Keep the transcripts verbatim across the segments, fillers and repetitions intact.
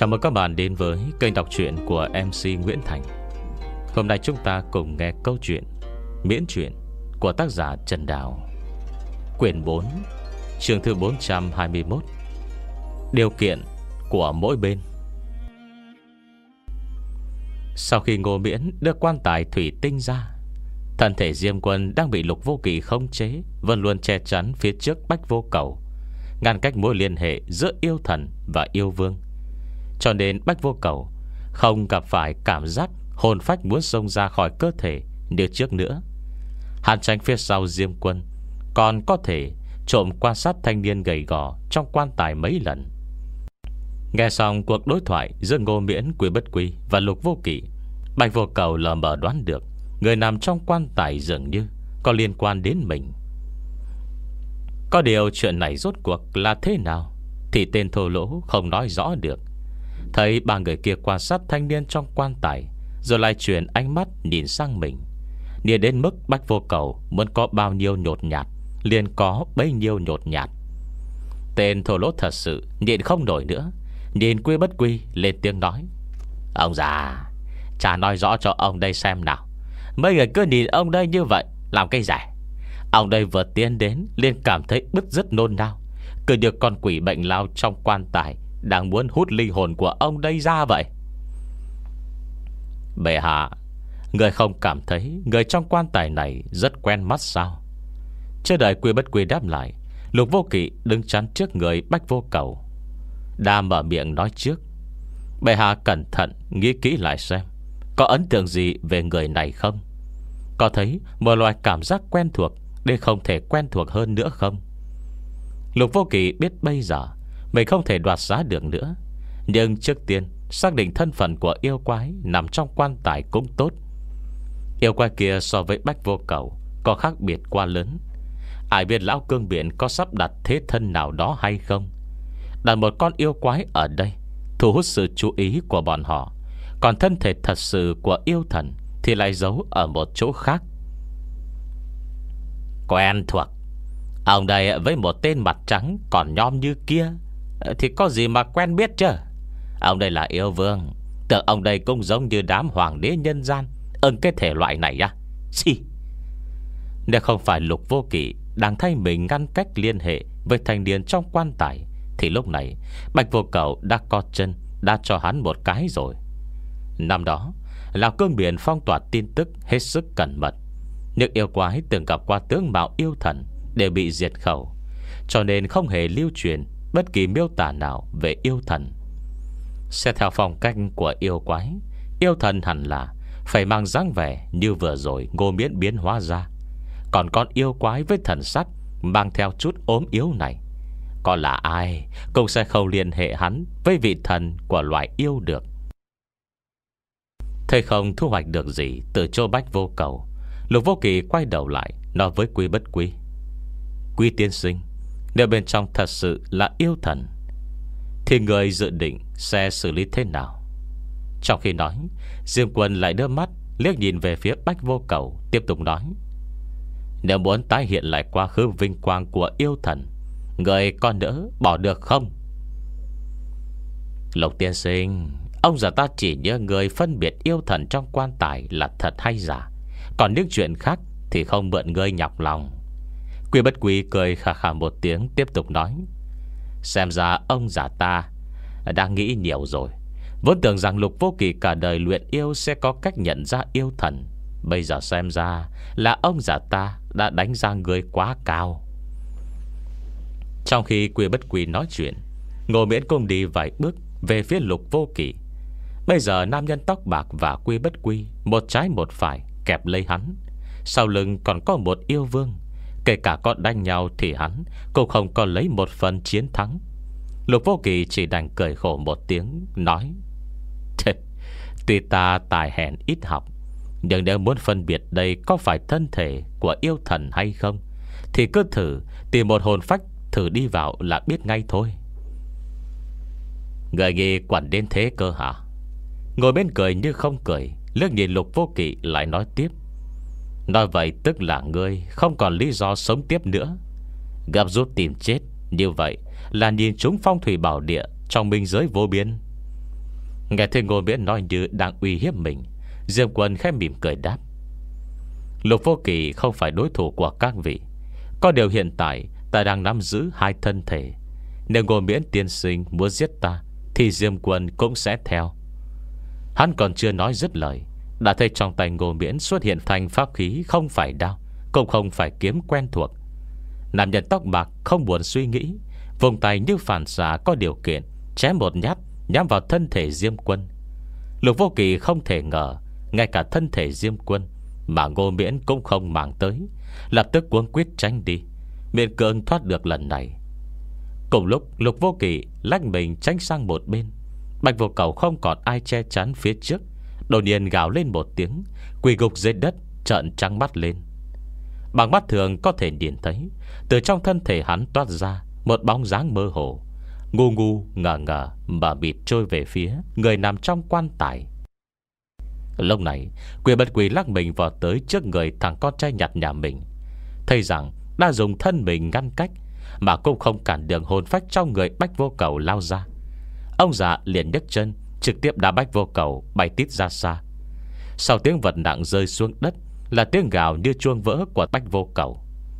Chào mừng các bạn đến với kênh đọc truyện của em xê Nguyễn Thành. Hôm nay chúng ta cùng nghe câu chuyện miễn truyện của tác giả Trần Đào, quyển bốn, chương thứ bốn trăm hai mươi mốt. Điều kiện của mỗi bên. Sau khi Ngô Miễn đưa quan tài thủy tinh ra, thân thể Diêm Quân đang bị Lục Vô Kỵ khống chế, vẫn luôn che chắn phía trước Bách Vô Cầu, ngăn cách mối liên hệ giữa yêu thần và yêu vương. Cho nên Bách Vô Cầu không gặp phải cảm giác hồn phách muốn xông ra khỏi cơ thể như trước nữa. Hắn tránh phía sau Diêm Quân, còn có thể trộm quan sát thanh niên gầy gò trong quan tài mấy lần. Nghe xong cuộc đối thoại giữa Ngô Miễn, Quy Bất Quy và Lục Vô Kỵ, Bạch Vô Cầu lờ mờ đoán được người nằm trong quan tài dường như có liên quan đến mình. Có điều chuyện này rốt cuộc là thế nào thì tên thô lỗ không nói rõ được. Thấy ba người kia quan sát thanh niên trong quan tài, rồi lại chuyển ánh mắt nhìn sang mình, nhìn đến mức Bách Vô Cầu muốn có bao nhiêu nhột nhạt liền có bấy nhiêu nhột nhạt. Tên thô lỗ thật sự nhịn không nổi nữa, nhìn Quy Bất Quy lên tiếng nói: "Ông già, chả nói rõ cho ông đây xem nào. Mấy người cứ nhìn ông đây như vậy làm cái rẻ. Ông đây vừa tiến đến liền cảm thấy bứt rứt nôn nao, cứ được con quỷ bệnh lao trong quan tài đang muốn hút linh hồn của ông đây ra vậy." "Bệ hạ, người không cảm thấy người trong quan tài này rất quen mắt sao?" Chưa đợi Quy Bất Quy đáp lại, Lục Vô Kỵ đứng chắn trước người Bách Vô Cầu, đã mở miệng nói trước: "Bệ hạ cẩn thận nghĩ kỹ lại xem, có ấn tượng gì về người này không? Có thấy một loại cảm giác quen thuộc để không thể quen thuộc hơn nữa không?" Lục Vô Kỵ biết bây giờ mình không thể đoạt giá được nữa, nhưng trước tiên xác định thân phận của yêu quái nằm trong quan tài cũng tốt. Yêu quái kia so với Bách Vô Cầu có khác biệt quá lớn. Ai biết lão cương biển có sắp đặt thế thân nào đó hay không. Đặt một con yêu quái ở đây thu hút sự chú ý của bọn họ, còn thân thể thật sự của yêu thần thì lại giấu ở một chỗ khác. Quen thuộc. Ông đây với một tên mặt trắng còn nhom như kia thì có gì mà quen biết chứ. Ông đây là yêu vương, tưởng ông đây cũng giống như đám hoàng đế nhân gian ưng cái thể loại này à? Xì. Nếu không phải Lục Vô Kỵ đang thay mình ngăn cách liên hệ với thanh niên trong quan tài, thì lúc này Bạch Vô Cầu đã có chân đã cho hắn một cái rồi. Năm đó Lão Cương Biển phong tỏa tin tức hết sức cẩn mật, những yêu quái từng gặp qua tướng mạo yêu thần đều bị diệt khẩu, cho nên không hề lưu truyền bất kỳ miêu tả nào về yêu thần. Xét theo phong cách của yêu quái, yêu thần hẳn là phải mang dáng vẻ như vừa rồi Ngô Miễn biến hóa ra. Còn con yêu quái với thần sắc mang theo chút ốm yếu này, có là ai cũng sẽ không liên hệ hắn với vị thần của loại yêu được. Thấy không thu hoạch được gì từ chỗ Bách Vô Cầu, Lục Vô Kỵ quay đầu lại nói với Quy Bất Quy: "Quy tiên sinh, nếu bên trong thật sự là yêu thần thì người dự định sẽ xử lý thế nào?" Trong khi nói, Diêm Quân lại đưa mắt liếc nhìn về phía Bách Vô Cầu, tiếp tục nói: "Nếu muốn tái hiện lại quá khứ vinh quang của yêu thần, người con đỡ bỏ được không?" "Lục tiên sinh, ông già ta chỉ nhớ người phân biệt yêu thần trong quan tài là thật hay giả, còn những chuyện khác thì không mượn người nhọc lòng." Quy Bất Quy cười khà khà một tiếng, tiếp tục nói: "Xem ra ông già ta đang nghĩ nhiều rồi. Vốn tưởng rằng Lục Vô Kỵ cả đời luyện yêu sẽ có cách nhận ra yêu thần, bây giờ xem ra là ông già ta đã đánh giá người quá cao." Trong khi Quy Bất Quy nói chuyện, Ngô Miễn cùng đi vài bước về phía Lục Vô Kỵ. Bây giờ nam nhân tóc bạc và Quy Bất Quy một trái một phải kẹp lấy hắn, sau lưng còn có một yêu vương. Kể cả có đánh nhau thì hắn cũng không có lấy một phần chiến thắng. Lục Vô Kỵ chỉ đành cười khổ một tiếng, nói: "Tuy ta tài hèn ít học, nhưng nếu muốn phân biệt đây có phải thân thể của yêu thần hay không, thì cứ thử tìm một hồn phách thử đi vào là biết ngay thôi." "Người nghĩ quản đến thế cơ hả?" Ngồi bên cười như không cười, liếc nhìn Lục Vô Kỵ lại nói tiếp: "Nói vậy tức là ngươi không còn lý do sống tiếp nữa. Gặp rút tìm chết như vậy là nhìn chúng phong thủy bảo địa trong minh giới vô biên. Nghe thấy Ngô Miễn nói như đang uy hiếp mình, Diêm Quân khẽ mỉm cười đáp: Lục Vô Kỵ không phải đối thủ của các vị. Có điều hiện tại ta đang nắm giữ hai thân thể. Nếu Ngô Miễn tiên sinh muốn giết ta, thì Diêm Quân cũng sẽ theo. Hắn còn chưa nói dứt lời, đã thấy trong tay Ngô Miễn xuất hiện thành pháp khí, không phải đao, cũng không phải kiếm quen thuộc. Nam nhân tóc bạc không buồn suy nghĩ, vùng tay như phản xạ có điều kiện chém một nhát nhắm vào thân thể Diêm Quân. Lục Vô Kỵ không thể ngờ, ngay cả thân thể Diêm Quân mà Ngô Miễn cũng không màng tới, lập tức cuống quýt tránh đi, miễn cưỡng thoát được lần này. Cùng lúc Lục Vô Kỵ lách mình tránh sang một bên, Bạch Vô Cầu không còn ai che chắn phía trước, đột nhiên gào lên một tiếng, quỳ gục dưới đất, trợn trắng mắt lên. Bằng mắt thường có thể nhìn thấy, từ trong thân thể hắn toát ra một bóng dáng mơ hồ, ngu ngu ngờ ngờ mà bịt trôi về phía người nằm trong quan tài. Lúc này Quỷ Bất Quỷ lắc mình vào tới trước người thằng con trai nhặt nhà mình, thấy rằng đã dùng thân mình ngăn cách, mà cũng không cản đường hồn phách trong người Bách Vô Cầu lao ra. Ông già liền nhấc chân, trực tiếp đá Bách Vô Cầu bay tít ra xa. Sau tiếng vật nặng rơi xuống đất là tiếng gào như chuông vỡ của Bách Vô Cầu.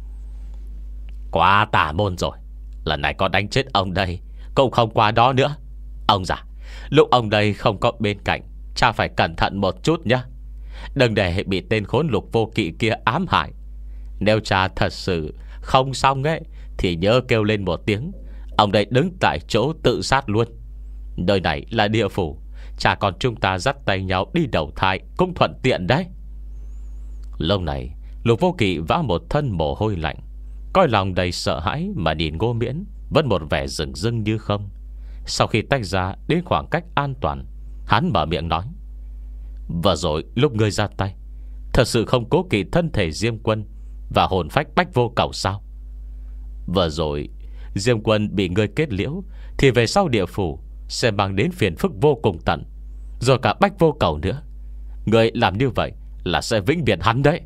Quá tà môn rồi, lần này có đánh chết ông đây cũng không qua đó nữa. Ông già, lúc ông đây không có bên cạnh, cha phải cẩn thận một chút nhé, đừng để bị tên khốn Lục Vô Kỵ kia ám hại. Nếu cha thật sự không xong ấy, thì nhớ kêu lên một tiếng, ông đây đứng tại chỗ tự sát luôn. Nơi này là địa phủ, cha con chúng ta dắt tay nhau đi đầu thai cũng thuận tiện đấy. Lâu này Lục Vô Kỵ vã một thân mồ hôi lạnh, coi lòng đầy sợ hãi mà nhìn Ngô Miễn vẫn một vẻ rừng rưng như không. Sau khi tách ra đến khoảng cách an toàn, hắn mở miệng nói: Vừa rồi lúc ngươi ra tay, thật sự không cố kỵ thân thể Diêm Quân và hồn phách Bách Vô Cầu sao? Vừa rồi Diêm Quân bị ngươi kết liễu, thì về sau địa phủ sẽ mang đến phiền phức vô cùng tận, rồi cả Bách Vô Cầu nữa. Ngươi làm như vậy là sẽ vĩnh viễn hắn đấy.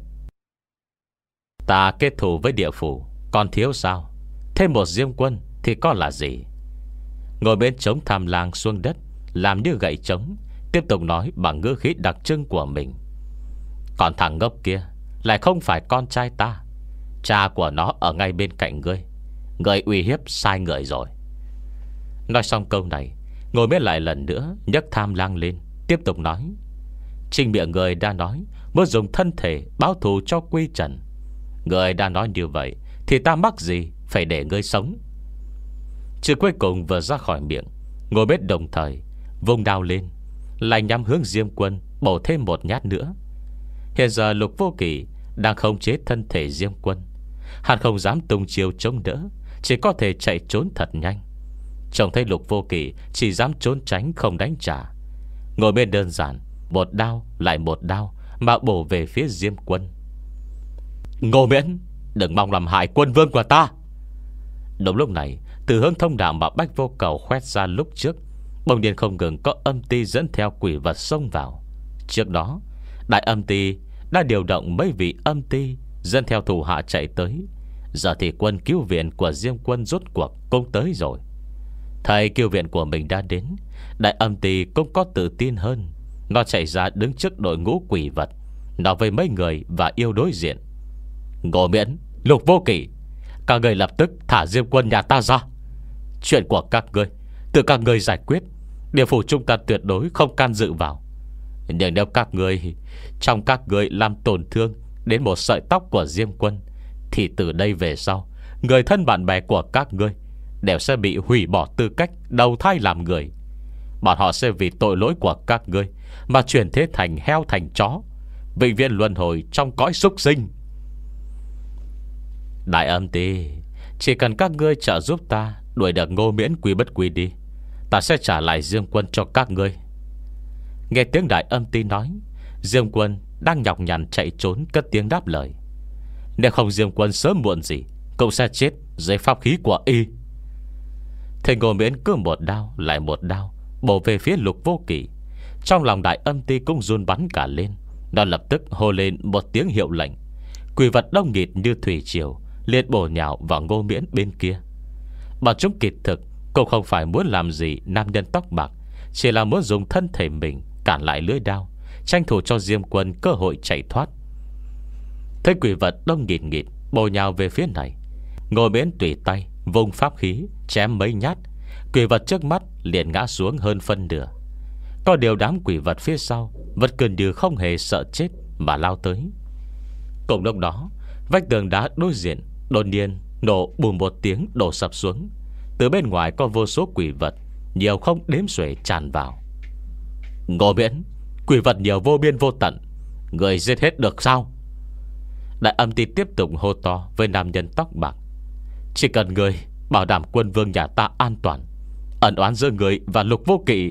Ta kết thù với địa phủ còn thiếu sao? Thêm một Diêm Quân thì có là gì? Ngồi bên trống tham lang xuống đất, làm như gậy trống, tiếp tục nói bằng ngữ khí đặc trưng của mình: Còn thằng ngốc kia lại không phải con trai ta, cha của nó ở ngay bên cạnh ngươi. Ngươi uy hiếp sai người rồi. Nói xong câu này, Ngồi Miễn lại lần nữa nhấc tham lang lên, tiếp tục nói: Chính miệng người đã nói muốn dùng thân thể báo thù cho Quy Trần. Người đã nói như vậy thì ta mắc gì phải để ngươi sống? Chữ cuối cùng vừa ra khỏi miệng, Ngồi Miễn đồng thời vùng đao lên, lại nhắm hướng Diêm Quân bổ thêm một nhát nữa. Hiện giờ Lục Vô Kỵ đang khống chế thân thể Diêm Quân, hắn không dám tung chiêu chống đỡ, chỉ có thể chạy trốn thật nhanh. Trông thấy Lục Vô Kỵ chỉ dám trốn tránh không đánh trả, Ngồi Miễn đơn giản một đao lại một đao mà bổ về phía Diêm Quân. Ngô Miễn, đừng mong làm hại quân vương của ta. Đúng lúc này, từ hướng thông đạo mà Bách Vô Cầu khoét ra lúc trước, bỗng nhiên không ngừng có âm ti dẫn theo quỷ vật xông vào. Trước đó đại âm ti đã điều động mấy vị âm ti dẫn theo thủ hạ chạy tới. Giờ thì quân cứu viện của Diêm Quân rốt cuộc cũng tới rồi. Thầy cứu viện của mình đã đến, đại âm ti cũng có tự tin hơn. Nó chạy ra đứng trước đội ngũ quỷ vật, nói với mấy người và yêu đối diện: Ngô Miễn, Lục Vô Kỵ, các người lập tức thả Diêm Quân nhà ta ra. Chuyện của các người tự các người giải quyết, địa phủ chúng ta tuyệt đối không can dự vào. Nhưng nếu các người trong các người làm tổn thương đến một sợi tóc của Diêm Quân, thì từ đây về sau, người thân bạn bè của các ngươi đều sẽ bị hủy bỏ tư cách đầu thai làm người. Bọn họ sẽ vì tội lỗi của các ngươi mà chuyển thế thành heo thành chó, vĩnh viễn luân hồi trong cõi súc sinh. Đại âm ti, chỉ cần các ngươi trợ giúp ta đuổi được Ngô Miễn Quy Bất Quy đi, ta sẽ trả lại Diêm Quân cho các ngươi. Nghe tiếng đại âm ti nói, Diêm Quân đang nhọc nhằn chạy trốn cất tiếng đáp lời: Nếu không Diêm Quân sớm muộn gì cũng sẽ chết dưới pháp khí của y. Thầy Ngô Miễn cứ một đao lại một đao bổ về phía Lục Vô Kỵ. Trong lòng đại âm ti cũng run bắn cả lên. Nó lập tức hô lên một tiếng hiệu lệnh. Quỷ vật đông nghịt như thủy triều liền bổ nhào vào Ngô Miễn bên kia. Bọn chúng kỳ thực cũng không phải muốn làm gì nam nhân tóc bạc, chỉ là muốn dùng thân thể mình cản lại lưỡi đao, tranh thủ cho Diêm Quân cơ hội chạy thoát. Thấy quỷ vật đông nghịt nghịt bổ nhào về phía này, Ngô Miễn tùy tay vùng pháp khí chém mấy nhát, quỷ vật trước mắt liền ngã xuống hơn phân nửa. Có điều đám quỷ vật phía sau vật gần như không hề sợ chết mà lao tới. Cùng lúc đó, vách tường đá đối diện đột nhiên nổ bùm một tiếng đổ sập xuống. Từ bên ngoài có vô số quỷ vật nhiều không đếm xuể tràn vào. Ngô Miễn, quỷ vật nhiều vô biên vô tận, người giết hết được sao? Đại Âm Ti tiếp tục hô to với nam nhân tóc bạc. Chỉ cần người bảo đảm quân vương nhà ta an toàn, ẩn oán giữa người và Lục Vô Kỵ.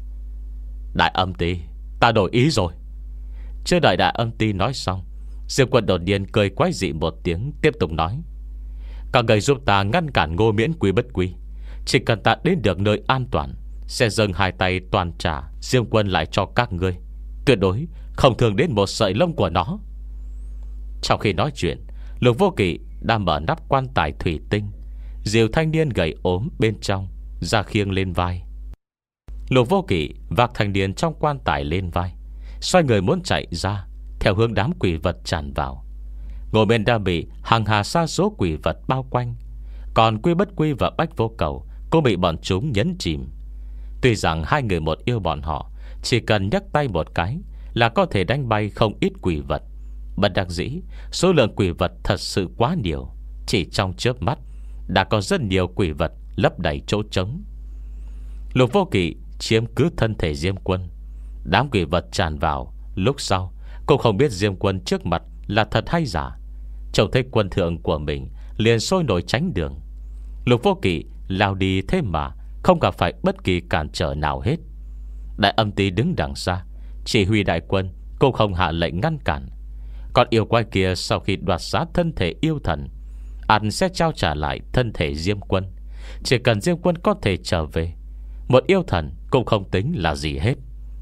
Đại Âm Ti, ta đổi ý rồi. Chưa đợi Đại Âm Ti nói xong, Diêm Quân đột nhiên cười quái dị một tiếng, tiếp tục nói: các người giúp ta ngăn cản Ngô Miễn quý bất quý, chỉ cần ta đến được nơi an toàn, sẽ dâng hai tay toàn trả Diêm Quân lại cho các ngươi, tuyệt đối không thương đến một sợi lông của nó. Trong khi nói chuyện, Lục Vô Kỵ đang mở nắp quan tài thủy tinh, dìu thanh niên gầy ốm bên trong ra khiêng lên vai. Lục Vô Kỵ vác thanh niên trong quan tài lên vai, xoay người muốn chạy ra theo hướng đám quỷ vật tràn vào. Ngồi bên đã bị hàng hà sa số quỷ vật bao quanh, còn Quy Bất Quy và Bách Vô Cầu cũng bị bọn chúng nhấn chìm. Tuy rằng hai người một yêu bọn họ, chỉ cần nhấc tay một cái là có thể đánh bay không ít quỷ vật. Bất đắc dĩ, số lượng quỷ vật thật sự quá nhiều, chỉ trong chớp mắt đã có rất nhiều quỷ vật lấp đầy chỗ trống. Lục Vô Kỵ chiếm cứ thân thể Diêm Quân, đám quỷ vật tràn vào. Lúc sau cũng không biết Diêm Quân trước mặt là thật hay giả. Trông thấy quân thượng của mình liền sôi nổi tránh đường. Lục Vô Kỵ lao đi thế mà không gặp phải bất kỳ cản trở nào hết. Đại Âm Ti đứng đằng xa chỉ huy đại quân, cũng không hạ lệnh ngăn cản. Còn yêu quái kia sau khi đoạt xá thân thể yêu thần, anh sẽ trao trả lại thân thể Diêm Quân. Chỉ cần Diêm Quân có thể trở về, một yêu thần cũng không tính là gì hết.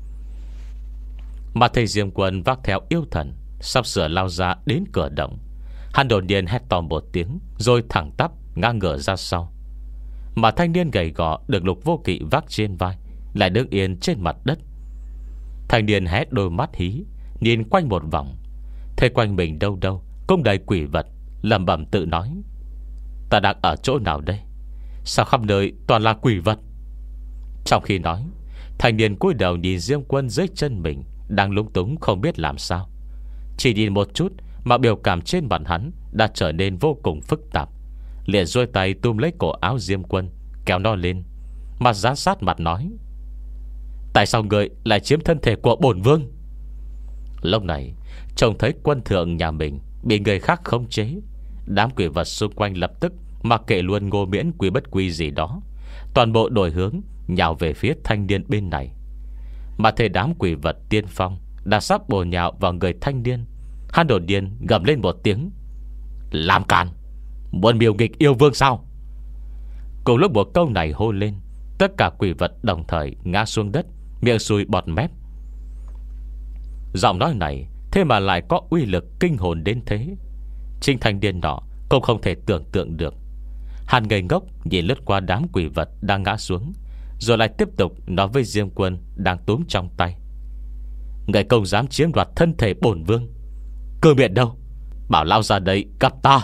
Mà thấy Diêm Quân vác theo yêu thần sắp sửa lao ra đến cửa động, hắn đột nhiên hét to một tiếng, rồi thẳng tắp ngã ngửa ra sau. Mà thanh niên gầy gò được Lục Vô Kỵ vác trên vai lại đứng yên trên mặt đất. Thanh niên hét đôi mắt hí, nhìn quanh một vòng, thấy quanh mình đâu đâu cũng đầy quỷ vật, lẩm bẩm tự nói: ta đang ở chỗ nào đây? Sao khắp nơi toàn là quỷ vật? Trong khi nói, thanh niên cúi đầu nhìn Diêm Quân dưới chân mình đang lúng túng không biết làm sao. Chỉ nhìn một chút mà biểu cảm trên mặt hắn đã trở nên vô cùng phức tạp. Liền duỗi tay túm lấy cổ áo Diêm Quân, kéo nó lên, mặt dán sát mặt nói: tại sao người lại chiếm thân thể của bổn vương? Lúc này trông thấy quân thượng nhà mình bị người khác khống chế, đám quỷ vật xung quanh lập tức mặc kệ luôn Ngô Miễn Quý Bất Quy gì đó, toàn bộ đổi hướng nhào về phía thanh niên bên này. Mà thấy đám quỷ vật tiên phong đã sắp bổ nhào vào người thanh niên, hắn đột nhiên gầm lên một tiếng: làm càn, muốn miêu nghịch yêu vương sao? Cùng lúc một câu này hô lên, tất cả quỷ vật đồng thời ngã xuống đất, miệng sùi bọt mép. Giọng nói này thế mà lại có uy lực kinh hồn đến thế. Chính thanh niên nọ cũng không thể tưởng tượng được. Hắn ngây ngốc nhìn lướt qua đám quỷ vật đang ngã xuống, rồi lại tiếp tục nói với Diêm Quân đang túm trong tay: người công dám chiếm đoạt thân thể bổn vương, cơ miệng đâu, bảo lao ra đây gặp ta.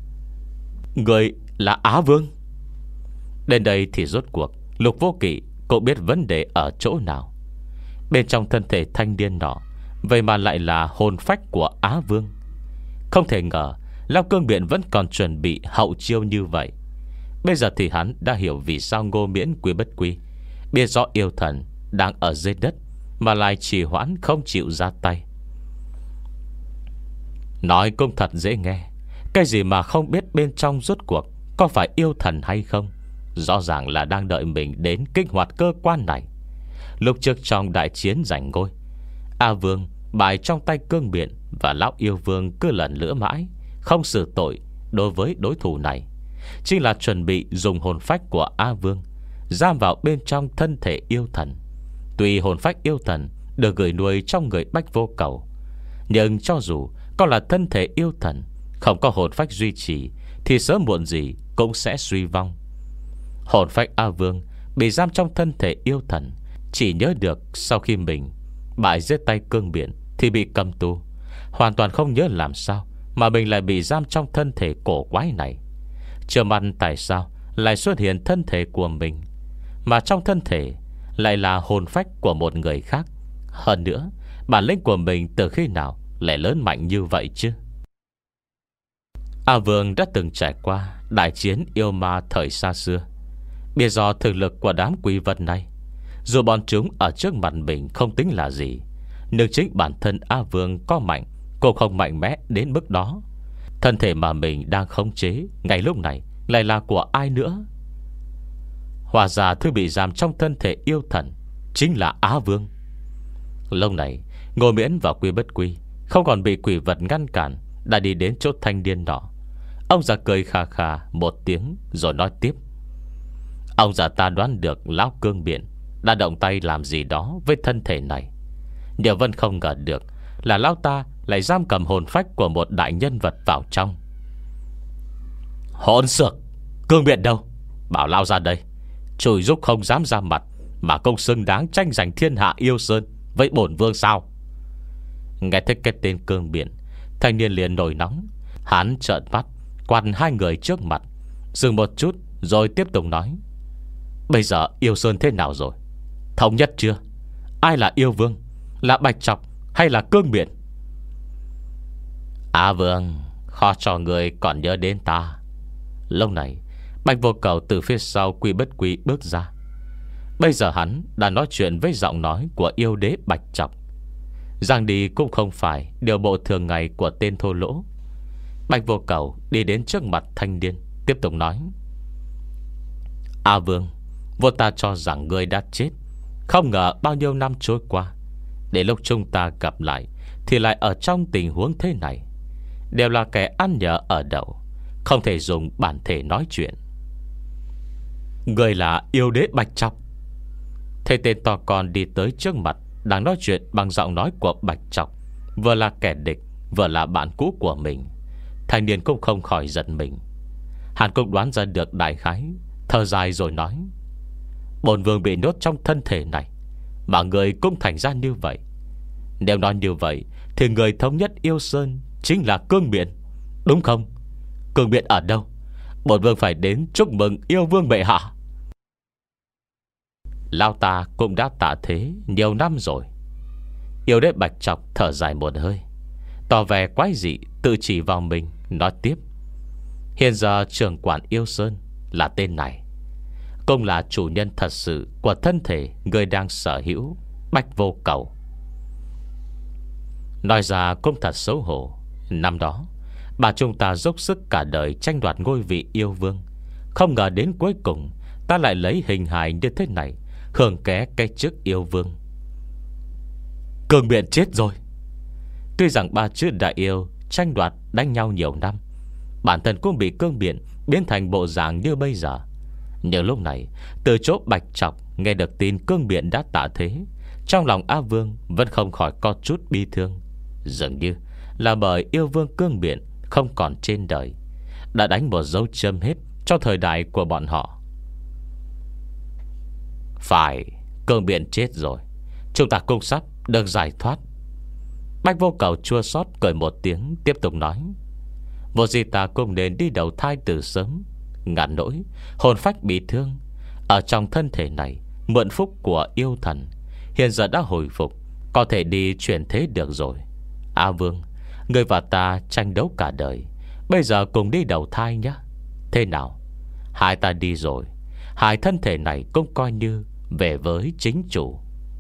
Người là Á Vương. Đến đây thì rốt cuộc Lục Vô Kỵ cũng biết vấn đề ở chỗ nào. Bên trong thân thể thanh niên nọ vậy mà lại là hồn phách của Á Vương. Không thể ngờ Lao Cương Biện vẫn còn chuẩn bị hậu chiêu như vậy. Bây giờ thì hắn đã hiểu vì sao Ngô Miễn Quý Bất Quy biết rõ yêu thần đang ở dưới đất mà lại trì hoãn không chịu ra tay. Nói cũng thật dễ nghe, cái gì mà không biết bên trong rốt cuộc có phải yêu thần hay không, rõ ràng là đang đợi mình đến kích hoạt cơ quan này. Lúc trước trong đại chiến giành ngôi, A Vương bại trong tay Cương Biện, và lão yêu vương cứ lần lữa mãi không xử tội đối với đối thủ này, chính là chuẩn bị dùng hồn phách của A Vương giam vào bên trong thân thể yêu thần. Tuy hồn phách yêu thần được gửi nuôi trong người Bách Vô Cầu, nhưng cho dù có là thân thể yêu thần, không có hồn phách duy trì thì sớm muộn gì cũng sẽ suy vong. Hồn phách A Vương bị giam trong thân thể yêu thần chỉ nhớ được sau khi mình bại dưới tay Cương Biện thì bị cầm tù, hoàn toàn không nhớ làm sao mà mình lại bị giam trong thân thể cổ quái này. Chưa mắt tại sao lại xuất hiện thân thể của mình, mà trong thân thể lại là hồn phách của một người khác. Hơn nữa, bản lĩnh của mình từ khi nào lại lớn mạnh như vậy chứ? A Vương đã từng trải qua đại chiến yêu ma thời xa xưa, biết do thực lực của đám quỷ vật này. Dù bọn chúng ở trước mặt mình không tính là gì, nhưng chính bản thân A Vương có mạnh cũng không mạnh mẽ đến mức đó. Thân thể mà mình đang khống chế ngay lúc này lại là của ai nữa? Hóa ra thứ bị giam trong thân thể yêu thần chính là Á Vương. Lúc này Ngô Miễn và Quy Bất Quy không còn bị quỷ vật ngăn cản, đã đi đến chỗ thanh niên nọ. Ông già cười khà khà một tiếng rồi nói tiếp: Ông già ta đoán được lão Cương Biện đã động tay làm gì đó với thân thể này, nhưng vẫn không ngờ được là lão ta lại giam cầm hồn phách của một đại nhân vật vào trong. Hỗn xược, Cương Biện đâu? Bảo lao ra đây. Chùi giúp không dám ra mặt mà công xứng đáng tranh giành thiên hạ yêu sơn với bổn vương sao? Nghe thấy cái tên Cương Biện, thanh niên liền nổi nóng. Hắn trợn mắt quằn hai người trước mặt, dừng một chút rồi tiếp tục nói: Bây giờ yêu sơn thế nào rồi? Thống nhất chưa? Ai là yêu vương? Là Bạch Trọc hay là Cương Biện? Á Vương, khó cho người còn nhớ đến ta. Lúc này Bạch Vô Cầu từ phía sau Quy Bất Quy bước ra. Bây giờ hắn đã nói chuyện với giọng nói của yêu đế Bạch Trọc. Giang đi cũng không phải điều bộ thường ngày của tên thô lỗ. Bạch Vô Cầu đi đến trước mặt thanh niên, tiếp tục nói: A Vương, vô ta cho rằng ngươi đã chết. Không ngờ bao nhiêu năm trôi qua, để lúc chúng ta gặp lại thì lại ở trong tình huống thế này. Đều là kẻ ăn nhờ ở đậu, không thể dùng bản thể nói chuyện. Ngươi là yêu đế Bạch Trọc? Thầy tên to con đi tới trước mặt, đang nói chuyện bằng giọng nói của Bạch Trọc, vừa là kẻ địch vừa là bạn cũ của mình. Thanh niên cũng không khỏi giận mình. Hắn cũng đoán ra được đại khái, thở dài rồi nói: Bổn vương bị nhốt trong thân thể này, mà người cũng thành ra như vậy. Nếu nói như vậy thì người thống nhất yêu sơn chính là Cương Biện, đúng không? Cương Biện ở đâu? Bổn vương phải đến chúc mừng yêu vương bệ hạ. Lao ta cũng đã tạ thế nhiều năm rồi. Yêu đế Bạch Trọc thở dài một hơi, tỏ vẻ quái dị, tự chỉ vào mình, nói tiếp: Hiện giờ trưởng quản yêu sơn là tên này, cũng là chủ nhân thật sự của thân thể người đang sở hữu, Bạch Vô Cầu. Nói ra cũng thật xấu hổ. Năm đó bà chúng ta dốc sức cả đời tranh đoạt ngôi vị yêu vương, không ngờ đến cuối cùng ta lại lấy hình hài như thế này hưởng ké cái chức yêu vương. Cương Biện chết rồi. Tuy rằng ba chữ đại yêu tranh đoạt đánh nhau nhiều năm, bản thân cũng bị Cương Biện biến thành bộ dạng như bây giờ. Nhưng lúc này từ chỗ Bạch Trọc nghe được tin Cương Biện đã tạ thế, trong lòng A Vương vẫn không khỏi có chút bi thương. Dường như là bởi yêu vương Cương Biện không còn trên đời, đã đánh một dấu chấm hết cho thời đại của bọn họ. Phải, Cương Biện chết rồi, chúng ta cũng sắp được giải thoát. Bạch Vô Cầu chua xót cười một tiếng, tiếp tục nói: Vô gì ta cũng nên đi đầu thai từ sớm, ngàn nỗi hồn phách bị thương ở trong thân thể này, mượn phúc của yêu thần, hiện giờ đã hồi phục, có thể đi chuyển thế được rồi. A Vương, người và ta tranh đấu cả đời, bây giờ cùng đi đầu thai nhé. Thế nào? Hai ta đi rồi, hai thân thể này cũng coi như về với chính chủ.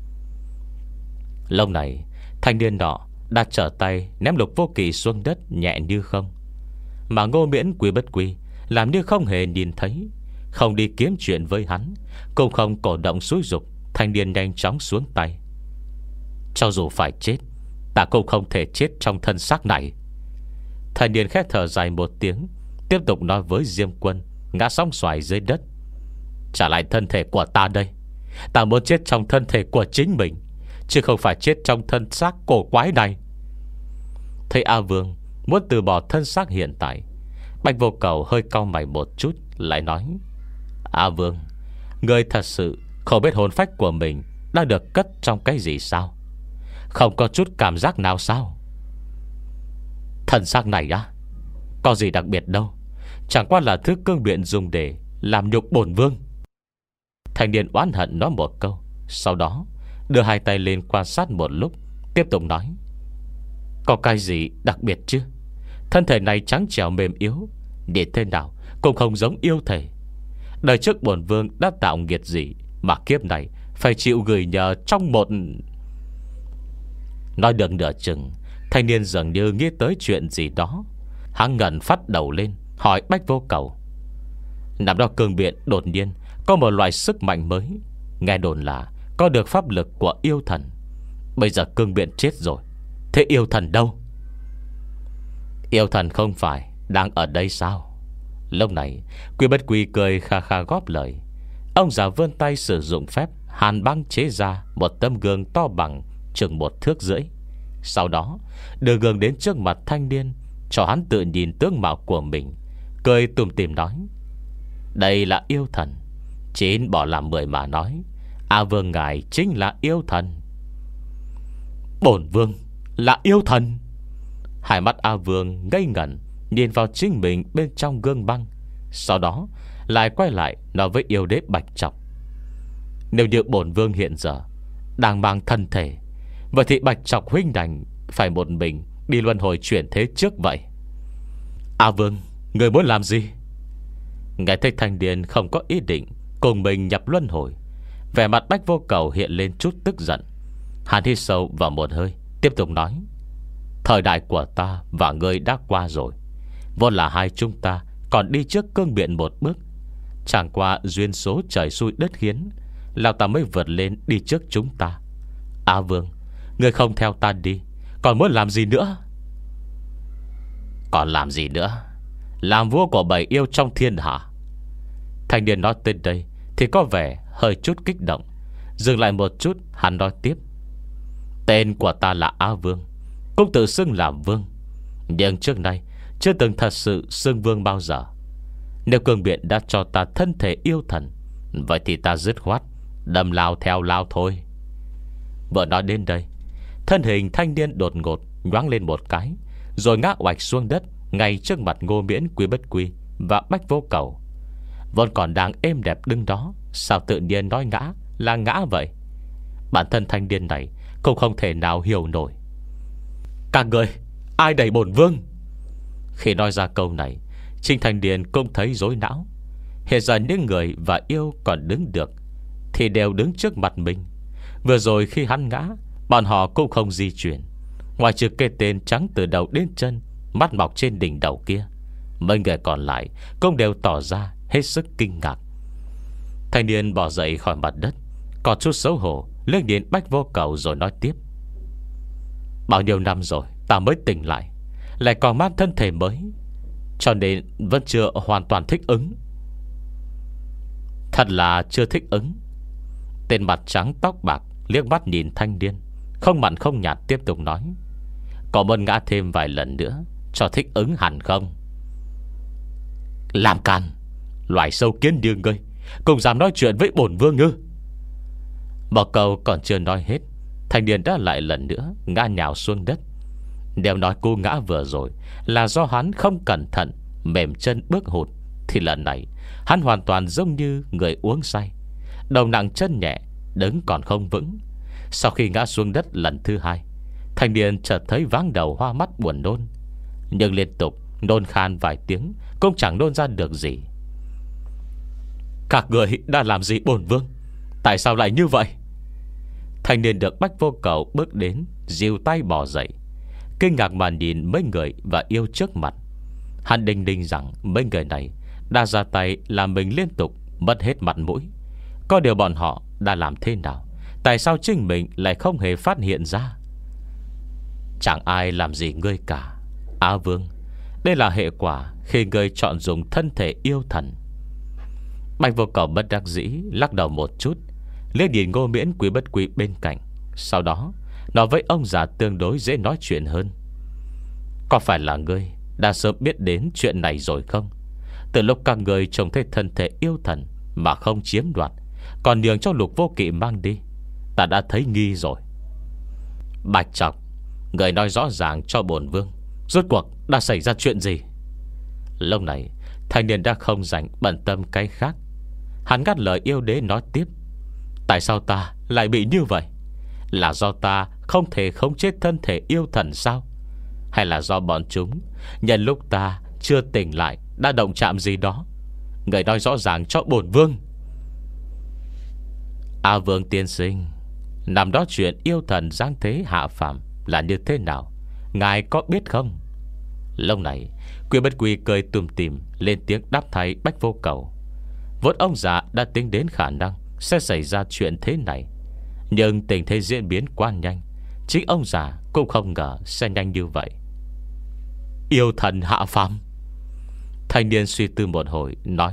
Lúc này thanh niên nọ đã trở tay ném Lục Vô Kỳ xuống đất nhẹ như không, mà Ngô Miễn Quy Bất Quy làm như không hề nhìn thấy, không đi kiếm chuyện với hắn, cũng không cổ động xúi dục thanh niên nhanh chóng xuống tay. Cho dù phải chết, ta cũng không thể chết trong thân xác này. Thanh niên khẽ thở dài một tiếng, tiếp tục nói với Diêm Quân ngã sóng xoài dưới đất: Trả lại thân thể của ta đây. Ta muốn chết trong thân thể của chính mình, chứ không phải chết trong thân xác cổ quái này. Thấy A Vương muốn từ bỏ thân xác hiện tại, Bạch Vô Cầu hơi cau mày một chút, lại nói: A Vương, người thật sự không biết hồn phách của mình đang được cất trong cái gì sao? Không có chút cảm giác nào sao? Thần xác này á, có gì đặc biệt đâu, chẳng qua là thứ cương biện dùng để làm nhục bổn vương. Thanh niên oán hận nói một câu, sau đó đưa hai tay lên quan sát một lúc, tiếp tục nói: có cái gì đặc biệt chứ? Thân thể này trắng trẻo mềm yếu, nhìn thế nào cũng không giống yêu thể. Đời trước bổn vương đã tạo nghiệt gì mà kiếp này phải chịu gửi nhờ trong một... Nói được nửa chừng, thanh niên dường như nghĩ tới chuyện gì đó. Hắn ngẩn phát đầu lên, hỏi Bách Vô Cầu: năm đó cương biện đột nhiên có một loại sức mạnh mới, nghe đồn là có được pháp lực của yêu thần. Bây giờ cương biện chết rồi, thế yêu thần đâu? Yêu thần không phải đang ở đây sao? Lúc này Quy Bất Quy cười kha kha góp lời. Ông già vươn tay sử dụng phép hàn băng chế ra một tấm gương to bằng chừng một thước rưỡi. Sau đó đưa gương đến trước mặt thanh niên, cho hắn tự nhìn tướng mạo của mình, cười tủm tỉm nói: đây là yêu thần. Chín bỏ làm mười mà nói, A Vương ngài chính là yêu thần. Bổn vương là yêu thần? Hai mắt A Vương ngây ngẩn nhìn vào chính mình bên trong gương băng, sau đó lại quay lại nói với yêu đế Bạch Trọc: nếu như bổn vương hiện giờ đang mang thân thể, vậy thì Bạch Trọc huynh đành phải một mình đi luân hồi chuyển thế trước vậy. A Vương, người muốn làm gì? Nghe thấy thanh niên không có ý định cùng mình nhập luân hồi, vẻ mặt Bách Vô Cầu hiện lên chút tức giận. Hắn hít sâu vào một hơi, tiếp tục nói: thời đại của ta và ngươi đã qua rồi, vốn là hai chúng ta còn đi trước cương biện một bước. Chẳng qua duyên số trời xui đất khiến, lão ta mới vượt lên đi trước chúng ta. A Vương, ngươi không theo ta đi, còn muốn làm gì nữa? Còn làm gì nữa? Làm vua của bầy yêu trong thiên hạ. Thanh niên nói tới đây thì có vẻ hơi chút kích động. Dừng lại một chút, hắn nói tiếp: tên của ta là A Vương, cũng tự xưng là vương, nhưng trước nay chưa từng thật sự xưng vương bao giờ. Nếu cương biện đã cho ta thân thể yêu thần, vậy thì ta dứt khoát đâm lao theo lao thôi. Vừa nói đến đây, thân hình thanh niên đột ngột nhoáng lên một cái, rồi ngã oạch xuống đất ngay trước mặt Ngô Miễn, Quy Bất Quy và Bách Vô Cầu. Vốn còn đang êm đẹp đứng đó, sao tự nhiên nói ngã là ngã vậy? Bản thân thanh niên này cũng không thể nào hiểu nổi. Các người, ai đẩy bổn vương? Khi nói ra câu này, Trinh Thành Điền cũng thấy rối não. Hiện giờ những người và yêu còn đứng được thì đều đứng trước mặt mình. Vừa rồi khi hắn ngã, bọn họ cũng không di chuyển, ngoài trừ cái tên trắng từ đầu đến chân, mắt mọc trên đỉnh đầu kia. Mấy người còn lại cũng đều tỏ ra hết sức kinh ngạc. Thanh niên bỏ dậy khỏi mặt đất, có chút xấu hổ liếc nhìn Bách Vô Cầu rồi nói tiếp: bao nhiêu năm rồi ta mới tỉnh lại, lại còn mang thân thể mới, cho nên vẫn chưa hoàn toàn thích ứng. Thật là chưa thích ứng. Tên mặt trắng tóc bạc liếc mắt nhìn thanh niên, không mặn không nhạt tiếp tục nói: có muốn ngã thêm vài lần nữa cho thích ứng hẳn không? Làm càn, loài sâu kiến như ngươi cũng dám nói chuyện với bổn vương ư? Một câu còn chưa nói hết, thanh niên đã lại lần nữa ngã nhào xuống đất. Nếu nói cú ngã vừa rồi là do hắn không cẩn thận mềm chân bước hụt, thì lần này hắn hoàn toàn giống như người uống say, đầu nặng chân nhẹ, đứng còn không vững. Sau khi ngã xuống đất lần thứ hai, thanh niên chợt thấy váng đầu hoa mắt buồn nôn, nhưng liên tục nôn khan vài tiếng cũng chẳng nôn ra được gì. Các người đã làm gì bổn vương? Tại sao lại như vậy? Thanh niên được Bách Vô Cầu bước đến, dìu tay bỏ dậy, kinh ngạc mà nhìn mấy người và yêu trước mặt. Hắn đinh đinh rằng mấy người này đã ra tay làm mình liên tục mất hết mặt mũi. Có điều bọn họ đã làm thế nào, tại sao chính mình lại không hề phát hiện ra? Chẳng ai làm gì ngươi cả, Á Vương. Đây là hệ quả khi ngươi chọn dùng thân thể yêu thần. Bạch Vô Cầu bất đắc dĩ lắc đầu một chút, liếc nhìn Ngô Miễn, Quý Bất Quý bên cạnh. Sau đó nói với ông già tương đối dễ nói chuyện hơn: có phải là ngươi đã sớm biết đến chuyện này rồi không? Từ lúc các ngươi trông thấy thân thể yêu thần mà không chiếm đoạt, còn nhường cho Lục Vô Kỵ mang đi, ta đã thấy nghi rồi. Bạch Trọc, người nói rõ ràng cho bổn vương, rốt cuộc đã xảy ra chuyện gì? Lúc này thanh niên đã không dành bận tâm cái khác. Hắn ngắt lời yêu đế nói tiếp: tại sao ta lại bị như vậy? Là do ta không thể khống chế thân thể yêu thần sao? Hay là do bọn chúng nhân lúc ta chưa tỉnh lại đã động chạm gì đó? Người nói rõ ràng cho bổn vương. A Vương tiên sinh, năm đó chuyện yêu thần giáng thế hạ phàm là như thế nào, ngài có biết không? Lúc này Quy Bất Quy cười tùm tìm lên tiếng đáp thay Bách Vô Cầu. Vốn ông già đã tính đến khả năng sẽ xảy ra chuyện thế này, nhưng tình thế diễn biến quá nhanh, chính ông già cũng không ngờ sẽ nhanh như vậy. Yêu thần hạ phàm? Thanh niên suy tư một hồi nói: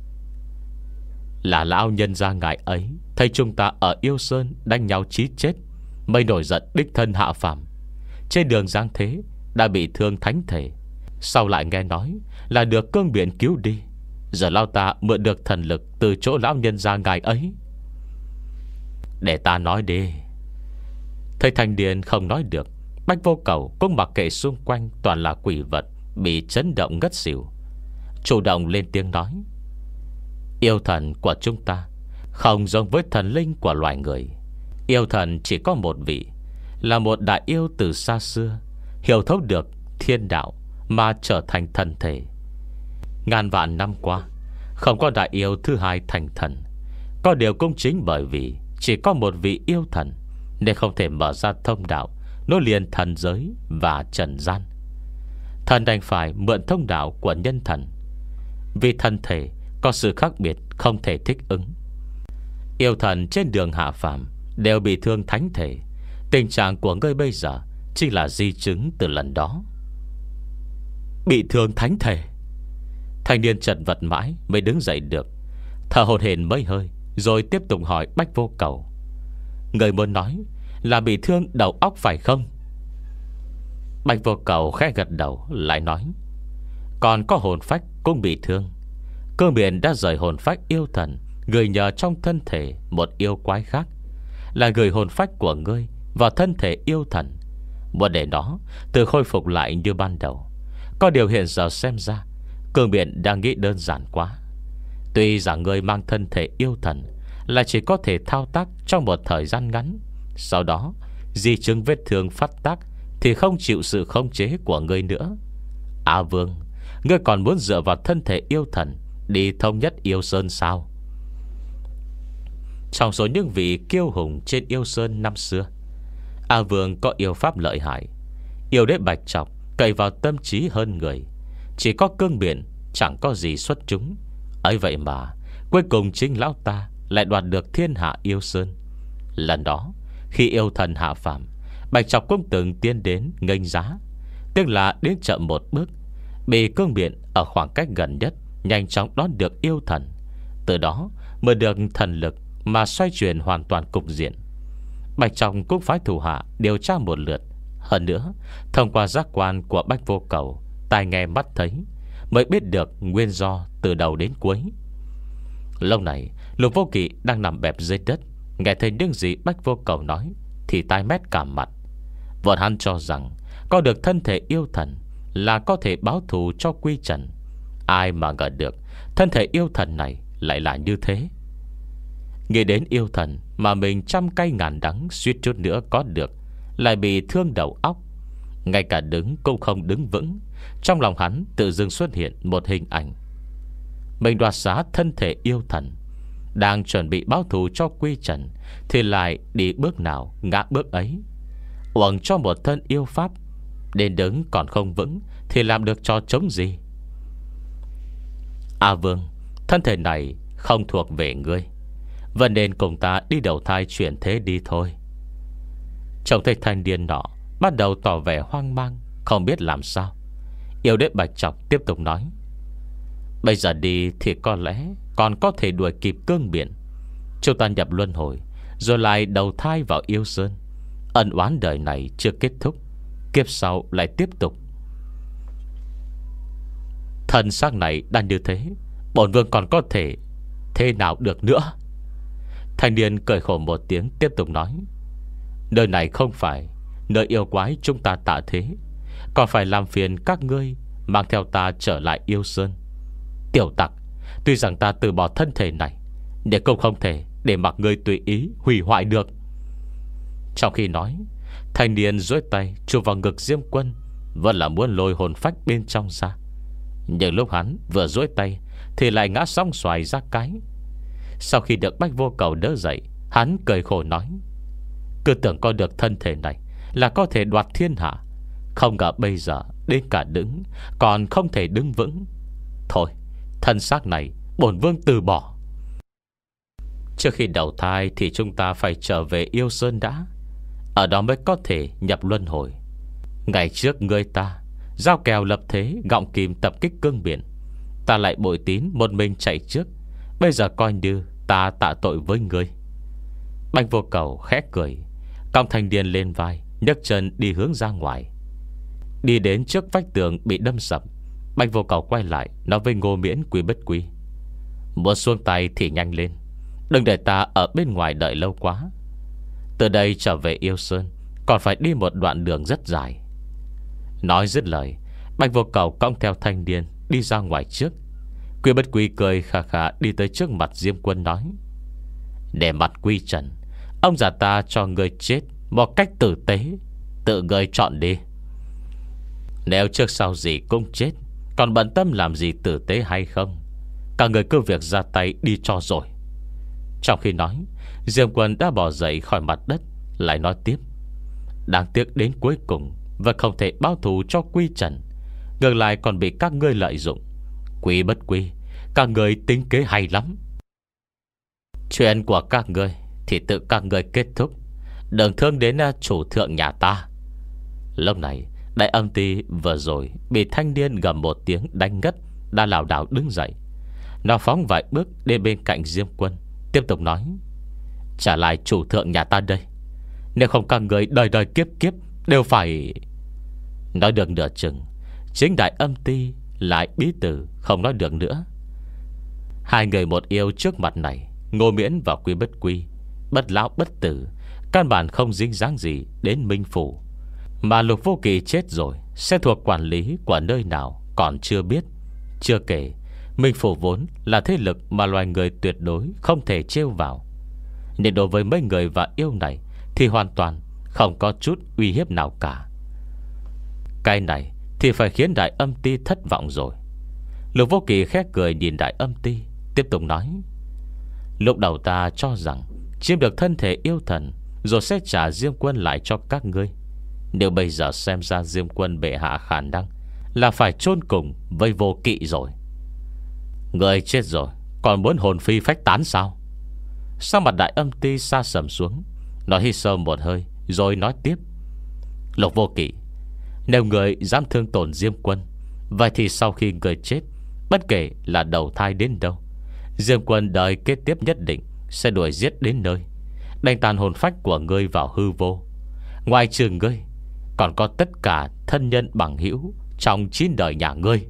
là lão nhân gia ngài ấy thấy chúng ta ở Yêu Sơn đánh nhau chí chết, mới nổi giận đích thân hạ phàm. Trên đường giáng thế đã bị thương thánh thể, sau lại nghe nói là được cương biển cứu đi. Giờ lão ta mượn được thần lực từ chỗ lão nhân gia ngài ấy. Để ta nói đi. Thầy thanh niên không nói được, Bách Vô Cầu cũng mặc kệ xung quanh toàn là quỷ vật bị chấn động ngất xỉu, chủ động lên tiếng nói: yêu thần của chúng ta không giống với thần linh của loài người. Yêu thần chỉ có một vị, là một đại yêu từ xa xưa, hiểu thấu được thiên đạo mà trở thành thần thể. Ngàn vạn năm qua không có đại yêu thứ hai thành thần. Có điều cũng chính bởi vì chỉ có một vị yêu thần, nên không thể mở ra thông đạo nối liền thần giới và trần gian. Thần đành phải mượn thông đạo của nhân thần, vì thân thể có sự khác biệt không thể thích ứng. Yêu thần trên đường hạ phàm đều bị thương thánh thể. Tình trạng của ngươi bây giờ chỉ là di chứng từ lần đó. Bị thương thánh thể? Thanh niên chật vật mãi mới đứng dậy được, thở hổn hển mấy hơi, rồi tiếp tục hỏi Bách Vô Cầu: người muốn nói là bị thương đầu óc phải không? Bách Vô Cầu khẽ gật đầu lại nói: còn có hồn phách cũng bị thương. Cơ miền đã rời hồn phách yêu thần gửi nhờ trong thân thể một yêu quái khác, là gửi hồn phách của ngươi vào thân thể yêu thần, muốn để nó tự khôi phục lại như ban đầu. Có điều hiện giờ xem ra Cường Biện đang nghĩ đơn giản quá. Tuy rằng ngươi mang thân thể yêu thần là chỉ có thể thao tác trong một thời gian ngắn, sau đó di chứng vết thương phát tác thì không chịu sự khống chế của ngươi nữa. A Vương, ngươi còn muốn dựa vào thân thể yêu thần đi thống nhất Yêu Sơn sao? Trong số những vị kiêu hùng trên Yêu Sơn năm xưa, A Vương có yêu pháp lợi hại. Yêu đế Bạch Trọc cậy vào tâm trí hơn người, chỉ có Cương Biển chẳng có gì xuất chúng. Ấy vậy mà cuối cùng chính lão ta lại đoạt được thiên hạ Yêu Sơn. Lần đó khi yêu thần hạ phàm, Bạch Trọc cũng từng tiến đến nghênh giá, tức là đến chậm một bước, bị Cương Biển ở khoảng cách gần nhất nhanh chóng đón được yêu thần. Từ đó mới được thần lực mà xoay chuyển hoàn toàn cục diện. Bạch Trọc cũng phải thủ hạ điều tra một lượt. Hơn nữa, thông qua giác quan của Bách Vô Cầu, tai nghe mắt thấy, mới biết được nguyên do từ đầu đến cuối. Lúc này Lục Vô Kỵ đang nằm bẹp dưới đất, nghe thấy những gì Bách Vô Cầu nói thì tai mét cả mặt. Vợ hắn cho rằng có được thân thể yêu thần là có thể báo thù cho Quy Trần. Ai mà ngờ được thân thể yêu thần này lại là như thế. Nghĩ đến yêu thần mà mình trăm cây ngàn đắng suýt chút nữa có được, lại bị thương đầu óc, ngay cả đứng cũng không đứng vững. Trong lòng hắn tự dưng xuất hiện một hình ảnh: mình đoạt xá thân thể yêu thần, đang chuẩn bị báo thù cho Quy Trần, thì lại đi bước nào ngã bước ấy. Uổng cho một thân yêu pháp, đến đứng còn không vững thì làm được trò chống gì? A Vương, thân thể này không thuộc về ngươi, vẫn nên cùng ta đi đầu thai chuyển thế đi thôi. Trông thấy thanh niên nọ bắt đầu tỏ vẻ hoang mang, không biết làm sao. Yêu đế Bạch Trọc tiếp tục nói: bây giờ đi thì có lẽ còn có thể đuổi kịp Cương Biển. Chúng ta nhập luân hồi, rồi lại đầu thai vào Yêu Sơn. Ân oán đời này chưa kết thúc, kiếp sau lại tiếp tục. Thân xác này đang như thế, bổn vương còn có thể thế nào được nữa? Thanh niên cười khổ một tiếng tiếp tục nói: Nơi này không phải nơi yêu quái chúng ta tạ thế, còn phải làm phiền các ngươi mang theo ta trở lại Yêu Sơn. Tiểu tặc, tuy rằng ta từ bỏ thân thể này, nhưng cũng không thể để mặc ngươi tùy ý hủy hoại được. Trong khi nói, thanh niên duỗi tay chụp vào ngực Diêm Quân, vẫn là muốn lôi hồn phách bên trong ra. Nhưng lúc hắn vừa duỗi tay thì lại ngã song xoài ra cái. Sau khi được Bách Vô Cầu đỡ dậy, hắn cười khổ nói: Cứ tưởng có được thân thể này là có thể đoạt thiên hạ, không ngờ bây giờ đến cả đứng còn không thể đứng vững. Thôi, thân xác này bổn vương từ bỏ. Trước khi đầu thai thì chúng ta phải trở về Yêu Sơn đã, ở đó mới có thể nhập luân hồi. Ngày trước ngươi ta giao kèo lập thế, gọng kìm tập kích cương biển, ta lại bội tín một mình chạy trước. Bây giờ coi như ta tạ tội với ngươi. Bạch Vô Cầu khẽ cười, cong thanh niên lên vai, nhấc chân đi hướng ra ngoài. Đi đến trước vách tường bị đâm sập, Bạch Vô Cầu quay lại nói với Ngô Miễn Quý Bất Quý: Muốn xuống tay thì nhanh lên, đừng để ta ở bên ngoài đợi lâu quá. Từ đây trở về Yêu Sơn còn phải đi một đoạn đường rất dài. Nói dứt lời, Bạch Vô Cầu cõng theo thanh niên đi ra ngoài trước. Quý Bất Quý cười khà khà đi tới trước mặt Diêm Quân nói: Để mặt quy trần, ông già ta cho người chết một cách tử tế, tự người chọn đi. Nếu trước sau gì cũng chết, còn bận tâm làm gì tử tế hay không, cả người cứ việc ra tay đi cho rồi. Trong khi nói, Diêm Quân đã bò dậy khỏi mặt đất, lại nói tiếp: Đáng tiếc đến cuối cùng vẫn không thể báo thù cho Quy Trần, ngược lại còn bị các ngươi lợi dụng. Quý Bất Quý, các ngươi tính kế hay lắm. Chuyện của các ngươi thì tự các ngươi kết thúc, đừng thương đến chủ thượng nhà ta. Lúc này Đại Âm Ti vừa rồi bị thanh niên gầm một tiếng đánh ngất, đã lảo đảo đứng dậy. Nó phóng vài bước đến bên cạnh Diêm Quân, tiếp tục nói: Trả lại chủ thượng nhà ta đây, nếu không các người đời đời kiếp kiếp đều phải... Nói được nửa chừng, chính Đại Âm Ti lại bí tử không nói được nữa. Hai người một yêu trước mặt này, Ngô Miễn và Quý Bất Quý, bất lão bất tử, căn bản không dính dáng gì đến Minh Phủ. Mà Lục Vô Kỳ chết rồi, sẽ thuộc quản lý của nơi nào còn chưa biết. Chưa kể Minh Phủ vốn là thế lực mà loài người tuyệt đối không thể trêu vào, nên đối với mấy người và yêu này thì hoàn toàn không có chút uy hiếp nào cả. Cái này thì phải khiến Đại Âm Ti thất vọng rồi. Lục Vô Kỳ khẽ cười nhìn Đại Âm Ti, tiếp tục nói: Lúc đầu ta cho rằng chiếm được thân thể yêu thần rồi sẽ trả Diêm Quân lại cho các ngươi. Nếu bây giờ xem ra Diêm Quân bệ hạ khả năng là phải chôn cùng với Vô Kỵ rồi. Người chết rồi còn muốn hồn phi phách tán sao? Sao mặt Đại Âm Ti xa sầm xuống, nó hít sâu một hơi rồi nói tiếp: Lục Vô Kỵ, nếu người dám thương tổn Diêm Quân, vậy thì sau khi người chết, bất kể là đầu thai đến đâu, Diêm Quân đời kế tiếp nhất định sẽ đuổi giết đến nơi, đánh tàn hồn phách của ngươi vào hư vô. Ngoài trừ ngươi, còn có tất cả thân nhân bằng hữu trong chín đời nhà ngươi.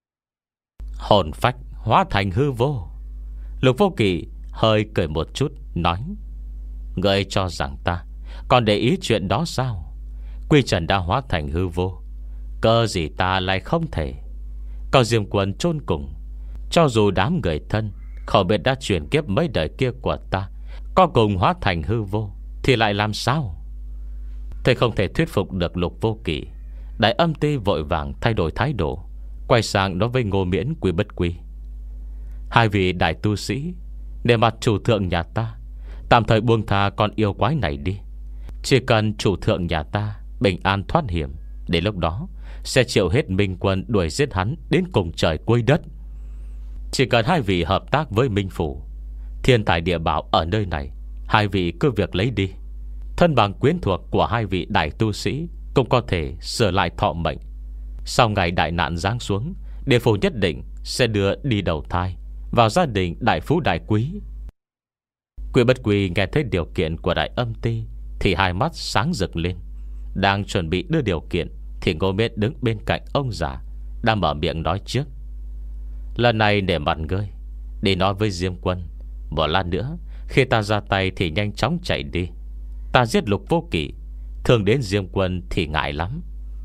Hồn phách hóa thành hư vô. Lục Vô Kỵ hơi cười một chút nói: Ngươi cho rằng ta còn để ý chuyện đó sao? Quy Trần đã hóa thành hư vô, cơ gì ta lại không thể. Còn Diêm Quân chôn cùng, cho dù đám người thân không biết đã chuyển kiếp mấy đời kia của ta có cùng hóa thành hư vô thì lại làm sao? Thế không thể thuyết phục được Lục Vô Kỵ. Đại Âm Ti vội vàng thay đổi thái độ, quay sang nói với Ngô Miễn Quý Bất Quý: Hai vị đại tu sĩ, để mặt chủ thượng nhà ta tạm thời buông tha con yêu quái này đi. Chỉ cần chủ thượng nhà ta bình an thoát hiểm, đến lúc đó sẽ triệu hết Minh Quân đuổi giết hắn đến cùng trời cuối đất. Chỉ cần hai vị hợp tác với Minh Phủ, thiên tài địa bảo ở nơi này hai vị cứ việc lấy đi. Thân bằng quyến thuộc của hai vị đại tu sĩ cũng có thể sửa lại thọ mệnh. Sau ngày đại nạn giáng xuống, địa phủ nhất định sẽ đưa đi đầu thai vào gia đình đại phú đại quý. Quý Bất Quý nghe thấy điều kiện của Đại Âm Ti thì hai mắt sáng rực lên. Đang chuẩn bị đưa điều kiện thì Ngô Miễn đứng bên cạnh ông già, đang mở miệng nói trước: Lần này để mặt ngươi, đi nói với Diêm Quân, một lát nữa Khi ta ra tay thì nhanh chóng chạy đi. Ta giết Lục Vô Kỵ, thường đến Diêm Quân thì ngại lắm.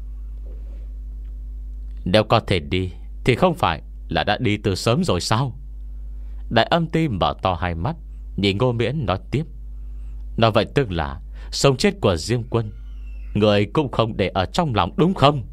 Nếu có thể đi thì không phải là đã đi từ sớm rồi sao? Đại Âm Ti mở to hai mắt nhìn Ngô Miễn nói tiếp. Nói vậy tức là sống chết của Diêm Quân người cũng không để ở trong lòng đúng không?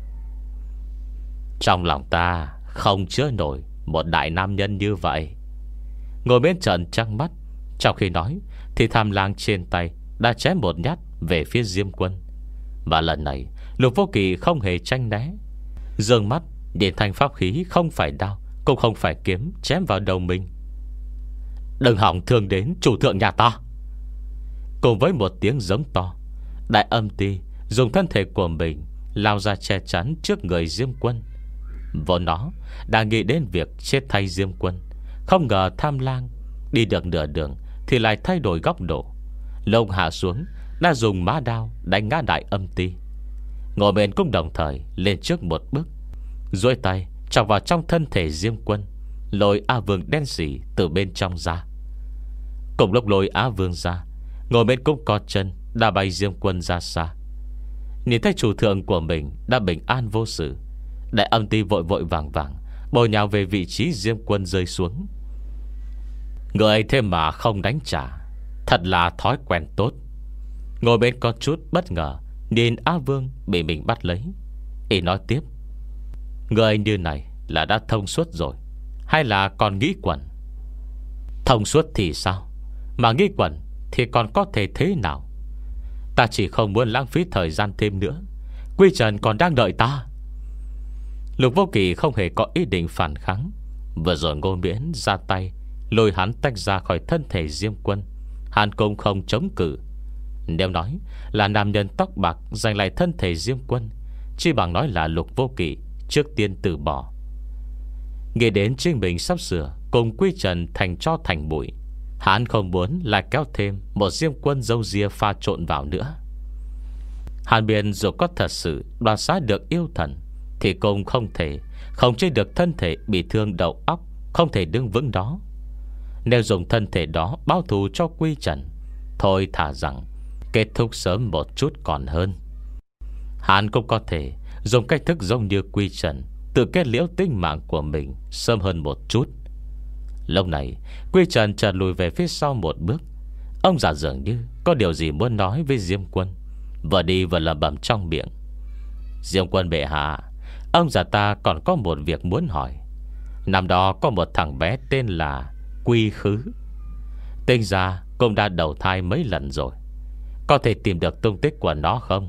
Trong lòng ta không chứa nổi một đại nam nhân như vậy. Ngô Miễn trợn trắng mắt. Trong khi nói thì tham lang trên tay đã chém một nhát về phía Diêm Quân. Và lần này Lục Vô Kỵ không hề tranh né, dương mắt nhìn thanh pháp khí không phải đao cũng không phải kiếm chém vào đầu mình. Đừng hỏng thương đến chủ thượng nhà ta. Cùng với một tiếng giống to, Đại Âm Ti dùng thân thể của mình lao ra che chắn trước người Diêm Quân. Vốn nó đã nghĩ đến việc chết thay Diêm Quân, không ngờ tham lang đi được nửa đường thì lại thay đổi góc độ. Lông hạ xuống đã dùng mã đao đánh ngã Đại Âm Ti. Ngồi bên cũng đồng thời lên trước một bước, duỗi tay chọc vào trong thân thể Diêm Quân, lôi Á Vương đen sì từ bên trong ra. Cùng lúc lôi Á Vương ra, ngồi bên cũng có chân đã bay Diêm Quân ra xa. Nhìn thấy chủ thượng của mình đã bình an vô sự, Đại Âm Ti vội vội vàng vàng bồi nhào về vị trí Diêm Quân rơi xuống. Người thế mà không đánh trả, thật là thói quen tốt. Ngồi bên có chút bất ngờ nhìn Á Vương bị mình bắt lấy. Y nói tiếp. Người như này là đã thông suốt rồi, hay là còn nghĩ quẩn? Thông suốt thì sao, mà nghĩ quẩn thì còn có thể thế nào? Ta chỉ không muốn lãng phí thời gian thêm nữa. Quy Trần còn đang đợi ta. Lục Vô Kỵ không hề có ý định phản kháng. Vừa rồi Ngô Miễn ra tay lôi hắn tách ra khỏi thân thể Diêm Quân, hắn cũng không chống cự. Nếu nói là nam nhân tóc bạc giành lại thân thể Diêm Quân, chỉ bằng nói là Lục Vô Kỵ trước tiên từ bỏ. Nghĩ đến chính mình sắp sửa cùng Quy Trần thành cho thành bụi, hắn không muốn lại kéo thêm một Diêm Quân dâu ria pha trộn vào nữa. Hàn Biên dù có thật sự đoạt xá được yêu thần thì cũng không thể không chế được thân thể bị thương đầu óc, không thể đứng vững đó. Nếu dùng thân thể đó báo thù cho Quy Trần, thôi thả rằng kết thúc sớm một chút còn hơn. Hắn cũng có thể dùng cách thức giống như Quy Trần, tự kết liễu tính mạng của mình sớm hơn một chút. Lúc này Quy Trần chợt lùi về phía sau một bước. Ông già dường như có điều gì muốn nói với Diêm Quân, vừa đi vừa lẩm bẩm trong miệng. Diêm Quân bệ hạ, ông già ta còn có một việc muốn hỏi. Năm đó có một thằng bé tên là Quy Khứ, tinh ra cũng đã đầu thai mấy lần rồi. Có thể tìm được tung tích của nó không?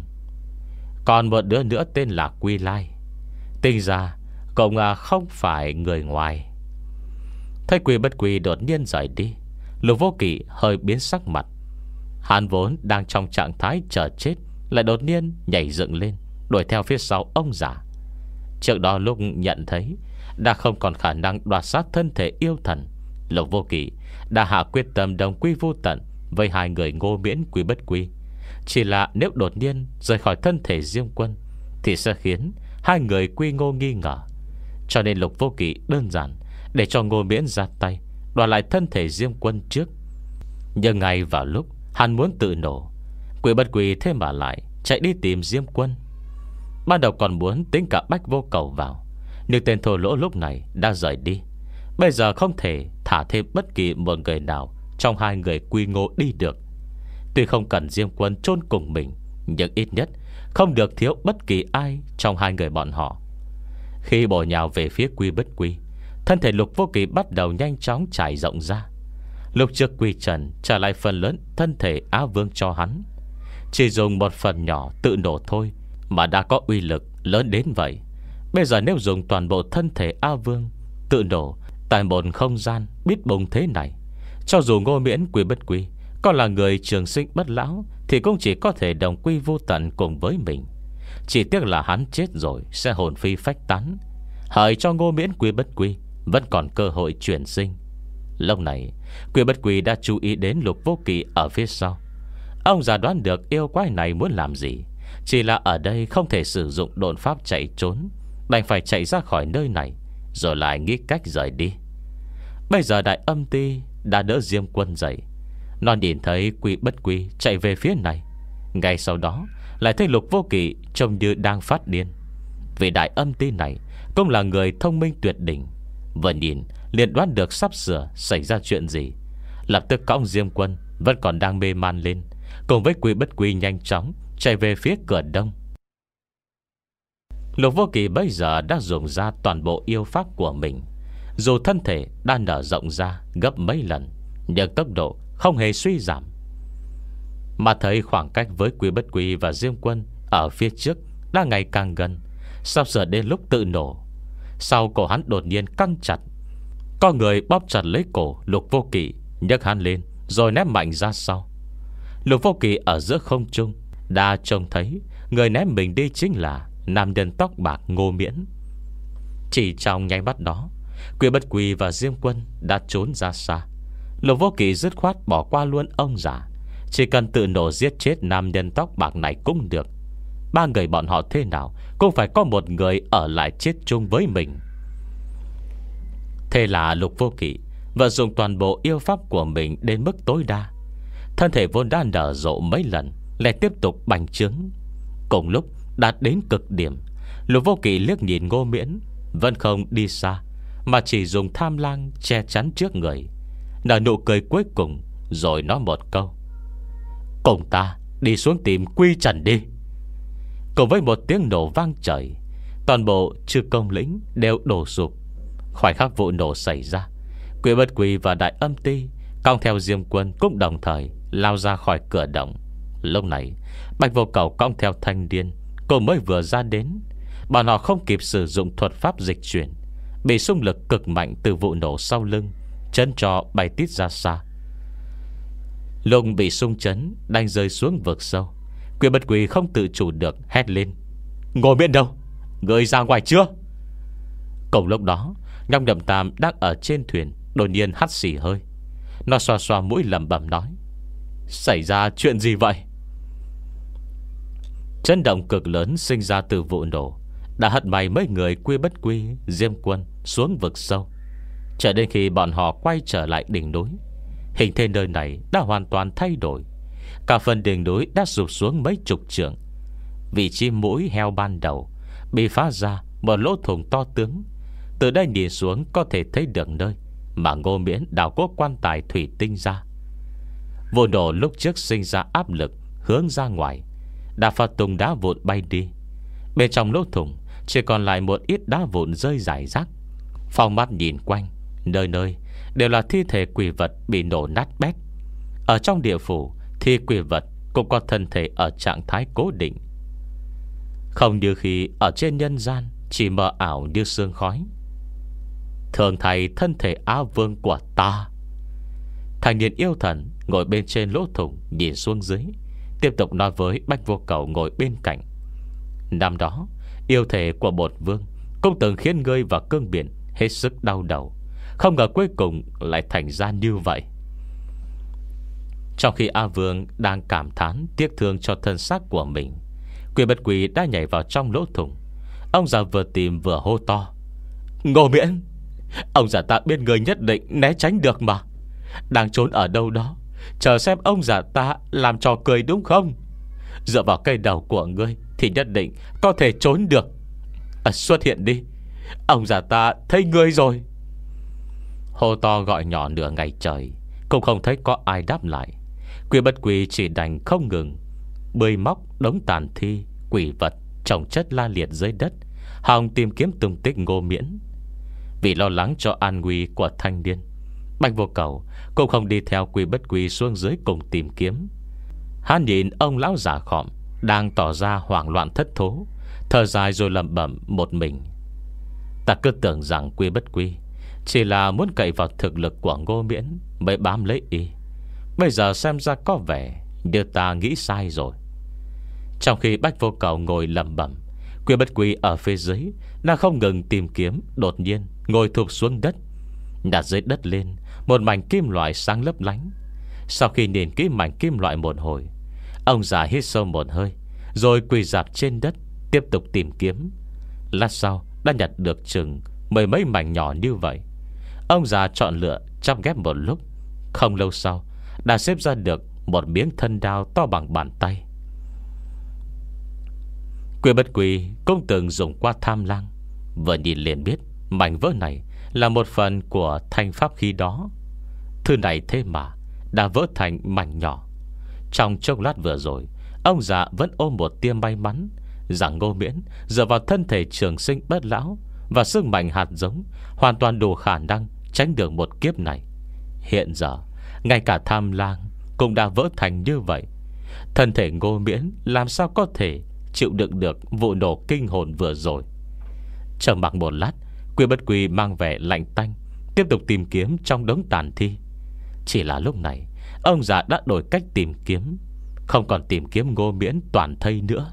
Còn một đứa nữa tên là Quy Lai, tinh ra cũng không phải người ngoài. Thấy Quy Bất Quy đột nhiên rời đi, Lục Vô Kỵ hơi biến sắc mặt. Hắn vốn đang trong trạng thái chờ chết, lại đột nhiên nhảy dựng lên đuổi theo phía sau ông già. Trước đó lúc nhận thấy đã không còn khả năng đoạt sát thân thể yêu thần, Lục Vô Kỵ đã hạ quyết tâm đồng quy vô tận với hai người Ngô Miễn, Quy Bất Quy. Chỉ là nếu đột nhiên rời khỏi thân thể Diêm Quân thì sẽ khiến hai người Quy Ngô nghi ngờ. Cho nên Lục Vô Kỵ đơn giản để cho Ngô Miễn ra tay đoạt lại thân thể Diêm Quân trước. Nhưng ngay vào lúc hắn muốn tự nổ, Quy Bất Quy thế mà lại chạy đi tìm Diêm Quân. Ban đầu còn muốn tính cả Bách Vô Cầu vào, nhưng tên thô lỗ lúc này đã rời đi. Bây giờ không thể thả thêm bất kỳ một người nào trong hai người Quy Ngô đi được. Tuy không cần Diêm Quân chôn cùng mình, nhưng ít nhất không được thiếu bất kỳ ai trong hai người bọn họ. Khi bổ nhào về phía Quy Bất Quy, thân thể Lục Vô Kỵ bắt đầu nhanh chóng trải rộng ra. Lúc trước Quy Trần trả lại phần lớn thân thể Á Vương cho hắn, chỉ dùng một phần nhỏ tự nổ thôi mà đã có uy lực lớn đến vậy. Bây giờ nếu dùng toàn bộ thân thể Á Vương tự nổ tại một không gian biết bùng thế này, cho dù Ngô Miễn, Quy Bất Quy còn là người trường sinh bất lão thì cũng chỉ có thể đồng quy vô tận cùng với mình. Chỉ tiếc là hắn chết rồi sẽ hồn phi phách tán, hời cho Ngô Miễn, Quy Bất Quy vẫn còn cơ hội chuyển sinh. Lúc này Quy Bất Quy đã chú ý đến Lục Vô Kỵ ở phía sau. Ông già đoán được yêu quái này muốn làm gì, chỉ là ở đây không thể sử dụng độn pháp chạy trốn, đành phải chạy ra khỏi nơi này, rồi lại nghĩ cách rời đi. Bây giờ Đại Âm Ti đã đỡ Diêm Quân dậy, Nó nhìn thấy Quy Bất Quy chạy về phía này. Ngay sau đó lại thấy Lục Vô Kỵ trông như đang phát điên. Vì đại âm ti này cũng là người thông minh tuyệt đỉnh, vừa nhìn liền đoán được sắp sửa xảy ra chuyện gì. Lập tức cõng Diêm Quân vẫn còn đang mê man lên, cùng với Quy Bất Quy nhanh chóng chạy về phía cửa đông. Lục Vô Kỵ bây giờ đã dùng ra toàn bộ yêu pháp của mình. Dù thân thể đã nở rộng ra gấp mấy lần, nhưng tốc độ không hề suy giảm. Mà thấy khoảng cách với Quy Bất Quy và Diêm Quân ở phía trước đã ngày càng gần, sắp sửa đến lúc tự nổ. Sau cổ hắn đột nhiên căng chặt, có người bóp chặt lấy cổ Lục Vô Kỵ, nhấc hắn lên rồi ném mạnh ra sau. Lục Vô Kỵ ở giữa không trung đã trông thấy người ném mình đi chính là nam nhân tóc bạc Ngô Miễn. Chỉ trong nháy mắt đó, Quy Bất Quy và Diêm Quân đã trốn ra xa. Lục Vô Kỵ dứt khoát bỏ qua luôn ông già, chỉ cần tự nổ giết chết nam nhân tóc bạc này cũng được. Ba người bọn họ thế nào cũng phải có một người ở lại chết chung với mình. Thế là Lục Vô Kỵ vận dụng toàn bộ yêu pháp của mình đến mức tối đa. Thân thể vốn đã nở rộ mấy lần lại tiếp tục bành trướng. Cùng lúc đạt đến cực điểm, Lục Vô Kỵ liếc nhìn Ngô Miễn vẫn không đi xa, mà chỉ dùng tham lang che chắn trước người, nở nụ cười cuối cùng, rồi nói một câu: cùng ta đi xuống tìm Quy Trần đi. Cùng với một tiếng nổ vang trời, toàn bộ chư công lĩnh đều đổ sụp. Khoảnh khắc vụ nổ xảy ra, Quy Bất Quy và Đại Âm Ti cong theo Diêm Quân cũng đồng thời lao ra khỏi cửa động. Lúc này Bạch Vô Cầu cong theo Thanh Điên cô mới vừa ra đến. Bọn họ không kịp sử dụng thuật pháp dịch chuyển, bị xung lực cực mạnh từ vụ nổ sau lưng chấn cho bay tít ra xa. Lúc bị xung chấn đánh rơi xuống vực sâu, Quy Bất Quy không tự chủ được hét lên: Ngô Miễn đâu? Người ra ngoài chưa? Cùng lúc đó, Nhong Đậm Tam đang ở trên thuyền đột nhiên hắt xì hơi. Nó xoa xoa mũi lẩm bẩm nói: xảy ra chuyện gì vậy? Chấn động cực lớn sinh ra từ vụ nổ đã hất bay mấy người Quy Bất Quy, Diêm Quân xuống vực sâu. Cho đến khi bọn họ quay trở lại đỉnh núi, hình thế nơi này đã hoàn toàn thay đổi. Cả phần đỉnh núi đã sụp xuống mấy chục trượng. Vị trí mũi heo ban đầu bị phá ra một lỗ thủng to tướng. Từ đây nhìn xuống có thể thấy được nơi mà Ngô Miễn đào cố quan tài thủy tinh ra. Vụ nổ lúc trước sinh ra áp lực hướng ra ngoài, đã phát tung đá vụn bay đi. Bên trong lỗ thủng chỉ còn lại một ít đá vụn rơi rải rác. Phong mắt nhìn quanh, nơi nơi đều là thi thể quỷ vật bị nổ nát bét. Ở trong địa phủ thì quỷ vật cũng có thân thể ở trạng thái cố định, không như khi ở trên nhân gian chỉ mờ ảo như sương khói. Thường thầy thân thể Á Vương của ta. Thành niên yêu thần ngồi bên trên lỗ thủng nhìn xuống dưới, tiếp tục nói với Bạch Vô Cầu ngồi bên cạnh: năm đó yêu thể của bột vương cũng từng khiến ngươi và cương biển hết sức đau đầu, không ngờ cuối cùng lại thành ra như vậy. Trong khi A Vương đang cảm thán tiếc thương cho thân xác của mình, Quy Bất Quy đã nhảy vào trong lỗ thủng. Ông già vừa tìm vừa hô to: Ngô Miễn, ông già ta biết người nhất định né tránh được mà. Đang trốn ở đâu đó, chờ xem ông già ta làm trò cười đúng không? Dựa vào cây đầu của ngươi thì nhất định có thể trốn được. À, xuất hiện đi, ông già ta thấy ngươi rồi. Hô to gọi nhỏ nửa ngày trời cũng không thấy có ai đáp lại. Quy Bất Quy chỉ đành không ngừng bơi móc đống tàn thi quỷ vật chồng chất la liệt dưới đất, hòng tìm kiếm tung tích Ngô Miễn. Vì lo lắng cho an nguy của thanh niên, Bạch Vô Cầu cũng không đi theo Quy Bất Quy xuống dưới cùng tìm kiếm. Hắn nhìn ông lão già khọm đang tỏ ra hoảng loạn thất thố, thở dài rồi lẩm bẩm một mình: ta cứ tưởng rằng Quy Bất Quy chỉ là muốn cậy vào thực lực của Ngô Miễn mới bám lấy y. Bây giờ xem ra có vẻ như ta nghĩ sai rồi. Trong khi Bạch Vô Cầu ngồi lẩm bẩm, Quy Bất Quy ở phía dưới đang không ngừng tìm kiếm, đột nhiên ngồi thụp xuống đất. Đặt dưới đất lên một mảnh kim loại sáng lấp lánh. Sau khi nhìn kỹ mảnh kim loại một hồi, ông già hít sâu một hơi, rồi quỳ rạp trên đất tiếp tục tìm kiếm. Lát sau đã nhặt được chừng mười mấy mảnh nhỏ như vậy. Ông già chọn lựa chăm ghép một lúc. Không lâu sau đã xếp ra được một miếng thân đao to bằng bàn tay. Quy Bất Quy cũng từng dùng qua tham lang, vừa nhìn liền biết mảnh vỡ này là một phần của thanh pháp khí đó. Thứ này thế mà đã vỡ thành mảnh nhỏ. Trong chốc lát vừa rồi, ông già vẫn ôm một tia may mắn rằng Ngô Miễn dựa vào thân thể trường sinh bất lão và sức mạnh hạt giống, hoàn toàn đủ khả năng tránh được một kiếp này. Hiện giờ ngay cả tham lang cũng đã vỡ thành như vậy, thân thể Ngô Miễn làm sao có thể chịu đựng được vụ nổ kinh hồn vừa rồi. Chờ mặc một lát, Quy Bất Quy mang vẻ lạnh tanh tiếp tục tìm kiếm trong đống tàn thi. Chỉ là lúc này ông già đã đổi cách tìm kiếm, không còn tìm kiếm Ngô Miễn toàn thây nữa.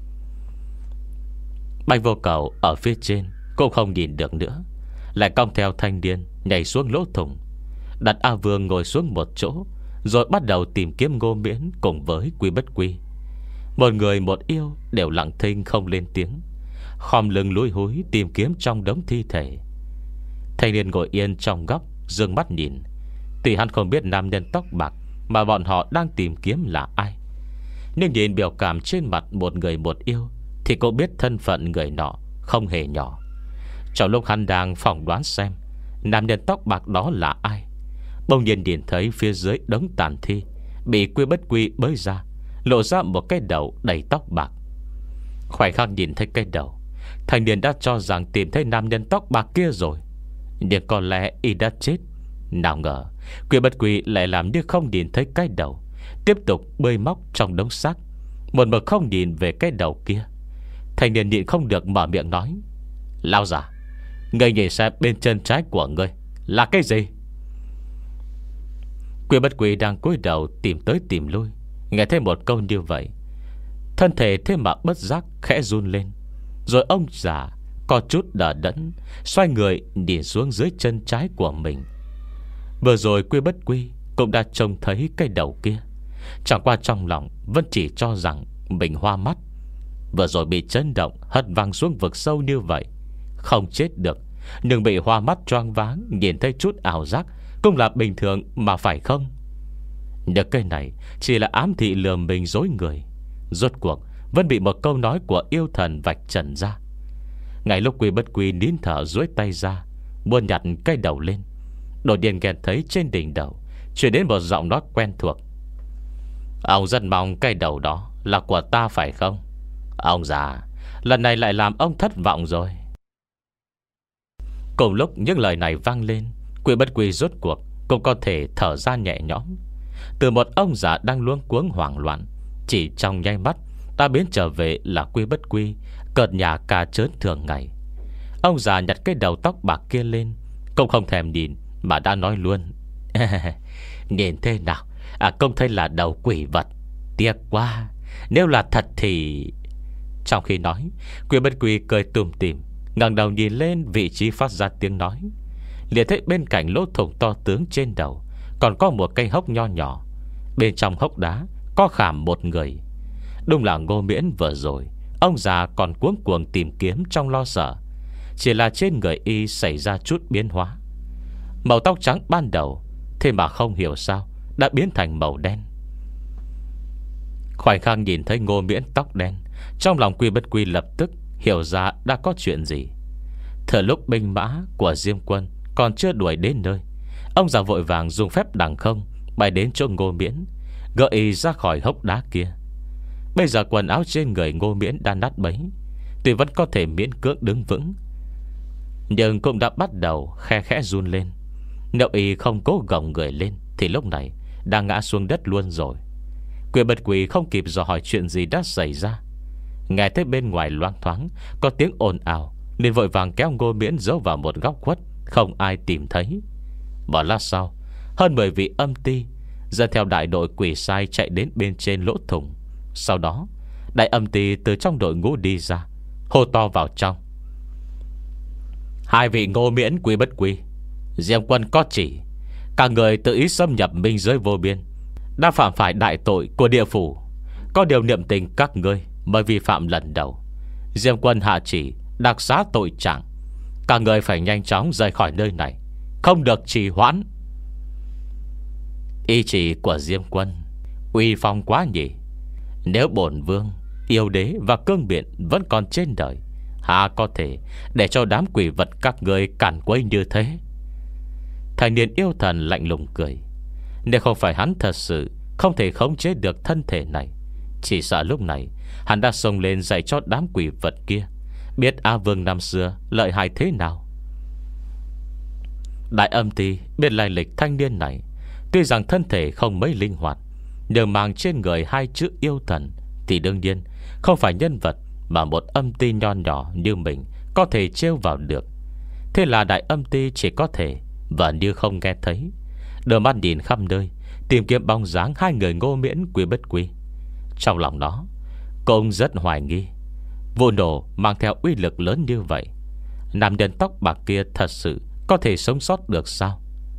Bạch Vô Cầu ở phía trên cũng không nhìn được nữa, lại cong theo thanh niên nhảy xuống lỗ thủng, đặt A Vương ngồi xuống một chỗ, rồi bắt đầu tìm kiếm Ngô Miễn cùng với Quy Bất Quy. Một người một yêu đều lặng thinh không lên tiếng, khom lưng lúi húi tìm kiếm trong đống thi thể. Thanh niên ngồi yên trong góc dương mắt nhìn. Tuy hắn không biết nam nhân tóc bạc mà bọn họ đang tìm kiếm là ai, nhưng nhìn biểu cảm trên mặt một người một yêu thì cũng biết thân phận người nọ không hề nhỏ. Trong lúc hắn đang phỏng đoán xem nam nhân tóc bạc đó là ai, bỗng nhiên nhìn thấy phía dưới đống tàn thi bị Quy Bất Quy bới ra, lộ ra một cái đầu đầy tóc bạc. Khoảnh khắc nhìn thấy cái đầu, thanh niên đã cho rằng tìm thấy nam nhân tóc bạc kia rồi, nhưng có lẽ y đã chết. Nào ngờ Quy Bất Quy lại làm như không nhìn thấy cái đầu, tiếp tục bơi móc trong đống xác, một mực không nhìn về cái đầu kia. Thanh niên nhịn không được mở miệng nói: Lão già, ngươi nhìn xem bên chân trái của ngươi là cái gì? Quy Bất Quy đang cúi đầu tìm tới tìm lui, nghe thấy một câu như vậy, thân thể thế mà bất giác khẽ run lên. Rồi ông già có chút đờ đẫn xoay người nhìn xuống dưới chân trái của mình. Vừa rồi Quy Bất Quy cũng đã trông thấy cái đầu kia, chẳng qua trong lòng vẫn chỉ cho rằng mình hoa mắt. Vừa rồi bị chấn động hất văng xuống vực sâu như vậy, không chết được, nhưng bị hoa mắt choáng váng, nhìn thấy chút ảo giác cũng là bình thường mà phải không? Nhưng cái này chỉ là ám thị lừa mình dối người, rốt cuộc vẫn bị một câu nói của yêu thần vạch trần ra. Ngay lúc Quy Bất Quy nín thở duỗi tay ra muốn nhặt cái đầu lên, đột nhiên nghe thấy trên đỉnh đầu truyền đến một giọng nói quen thuộc: Ông rất mong cái đầu đó là của ta phải không? Ông già, lần này lại làm ông thất vọng rồi. Cùng lúc những lời này vang lên, Quy Bất Quy rốt cuộc cũng có thể thở ra nhẹ nhõm. Từ một ông già đang luống cuống hoảng loạn, chỉ trong nháy mắt ta biến trở về là Quy Bất Quy cợt nhả cà chớn thường ngày. Ông già nhặt cái đầu tóc bạc kia lên, cũng không thèm nhìn mà đã nói luôn: Nhìn thế nào, à không thấy là đầu quỷ vật. Tiếc quá, nếu là thật thì... Trong khi nói, Quy Bất Quy cười tủm tỉm, ngẩng đầu nhìn lên vị trí phát ra tiếng nói, liền thấy bên cạnh lỗ thủng to tướng trên đầu còn có một cây hốc nho nhỏ. Bên trong hốc đá có khảm một người. Đúng là Ngô Miễn vừa rồi ông già còn cuống cuồng tìm kiếm trong lo sợ, chỉ là trên người y xảy ra chút biến hóa. Màu tóc trắng ban đầu thế mà không hiểu sao đã biến thành màu đen. Khoảnh khắc nhìn thấy Ngô Miễn tóc đen, trong lòng Quy Bất Quy lập tức hiểu ra đã có chuyện gì. Thời lúc binh mã của Diêm Quân còn chưa đuổi đến nơi, ông già vội vàng dùng phép đằng không bay đến chỗ Ngô Miễn, gỡ y ra khỏi hốc đá kia. Bây giờ quần áo trên người Ngô Miễn đã nát bấy, tuy vẫn có thể miễn cưỡng đứng vững, nhưng cũng đã bắt đầu khe khẽ run lên. Nếu y không cố gồng người lên thì lúc này đã ngã xuống đất luôn rồi. Quy Bất Quy không kịp dò hỏi chuyện gì đã xảy ra, nghe thấy bên ngoài loang thoáng có tiếng ồn ào, liền vội vàng kéo Ngô Miễn giấu vào một góc khuất, không ai tìm thấy. Một lát sau, hơn mười vị âm ti dẫn theo đại đội quỷ sai chạy đến bên trên lỗ thủng. Sau đó đại âm ti từ trong đội ngũ đi ra, hô to vào trong: Hai vị Ngô Miễn, Quy Bất Quy, Diêm Quân có chỉ, cả người tự ý xâm nhập minh giới vô biên, đã phạm phải đại tội của địa phủ. Có điều niệm tình các ngươi mới vi phạm lần đầu, Diêm Quân hạ chỉ đặc xá tội trạng. Cả người phải nhanh chóng rời khỏi nơi này, không được trì hoãn. Ý chỉ của Diêm Quân uy phong quá nhỉ. Nếu bổn vương, yêu đế và cương biện vẫn còn trên đời, hà có thể để cho đám quỷ vật các người cản quấy như thế? Thành niên yêu thần lạnh lùng cười. Nếu không phải hắn thật sự không thể khống chế được thân thể này, chỉ sợ lúc này hắn đã xông lên dạy cho đám quỷ vật kia biết A Vương năm xưa lợi hại thế nào. Đại Âm Ti biết lai lịch thanh niên này. Tuy rằng thân thể không mấy linh hoạt, nhưng mang trên người hai chữ yêu thần thì đương nhiên không phải nhân vật mà một âm ti nho nhỏ như mình có thể trêu vào được. Thế là Đại Âm Ti chỉ có thể và như không nghe thấy, đưa mắt nhìn khắp nơi, tìm kiếm bóng dáng hai người Ngô Miễn Quy Bất Quy. Trong lòng nó cũng rất hoài nghi, vụ nổ mang theo uy lực lớn như vậy, nam nhân tóc bạc kia thật sự có thể sống sót được sao?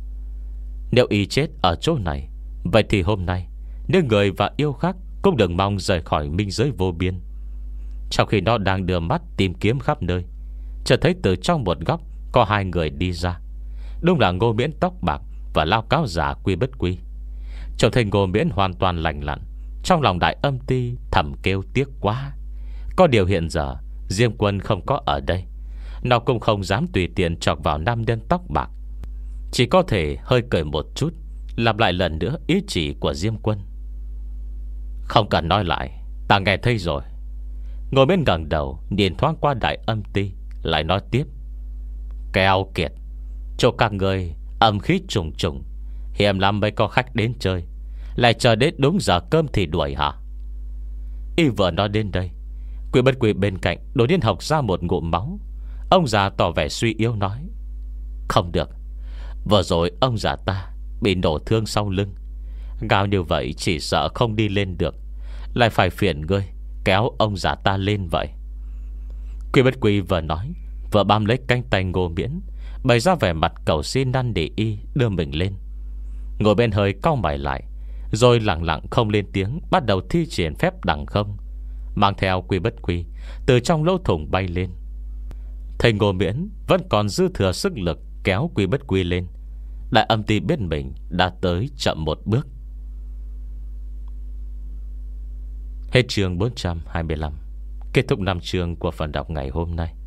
Nếu y chết ở chỗ này, vậy thì hôm nay những người và yêu khác cũng đừng mong rời khỏi minh giới vô biên. Trong khi nó đang đưa mắt tìm kiếm khắp nơi, chợt thấy từ trong một góc có hai người đi ra. Đúng là Ngô Miễn tóc bạc và Lao Cáo Giả Quy Bất Quy. Trông thấy Ngô Miễn hoàn toàn lành lặn, trong lòng Đại Âm Ti thầm kêu tiếc quá. Có điều hiện giờ Diêm Quân không có ở đây, nó cũng không dám tùy tiện chọc vào nam nhân tóc bạc, chỉ có thể hơi cười một chút, lặp lại lần nữa ý chỉ của Diêm Quân. Không cần nói lại, ta nghe thấy rồi. Ngồi bên gần đầu nhìn thoáng qua Đại Âm Ti, lại nói tiếp. Keo kiệt, chỗ các người âm khí trùng trùng, hiểm lắm mới có khách đến chơi, lại chờ đến đúng giờ cơm thì đuổi hả? Y vừa nói đến đây, Quy Bất Quy bên cạnh đột nhiên học ra một ngụm máu. Ông già tỏ vẻ suy yếu nói. Không được, vừa rồi ông già ta bị nổ thương sau lưng, gào như vậy chỉ sợ không đi lên được, lại phải phiền ngươi kéo ông già ta lên vậy. Quy Bất Quy vừa nói vừa bám lấy cánh tay Ngô Miễn, bày ra vẻ mặt cầu xin năn để y đưa mình lên. Ngồi bên hơi cau mày lại, rồi lặng lặng không lên tiếng, bắt đầu thi triển phép đằng không, mang theo Quy Bất Quy từ trong lỗ thủng bay lên. Thầy Ngô Miễn vẫn còn dư thừa sức lực kéo Quy Bất Quy lên. Đại Âm Ti biết mình đã tới chậm một bước. Hết chương bốn trăm hai mươi lăm. Kết thúc năm chương của phần đọc ngày hôm nay.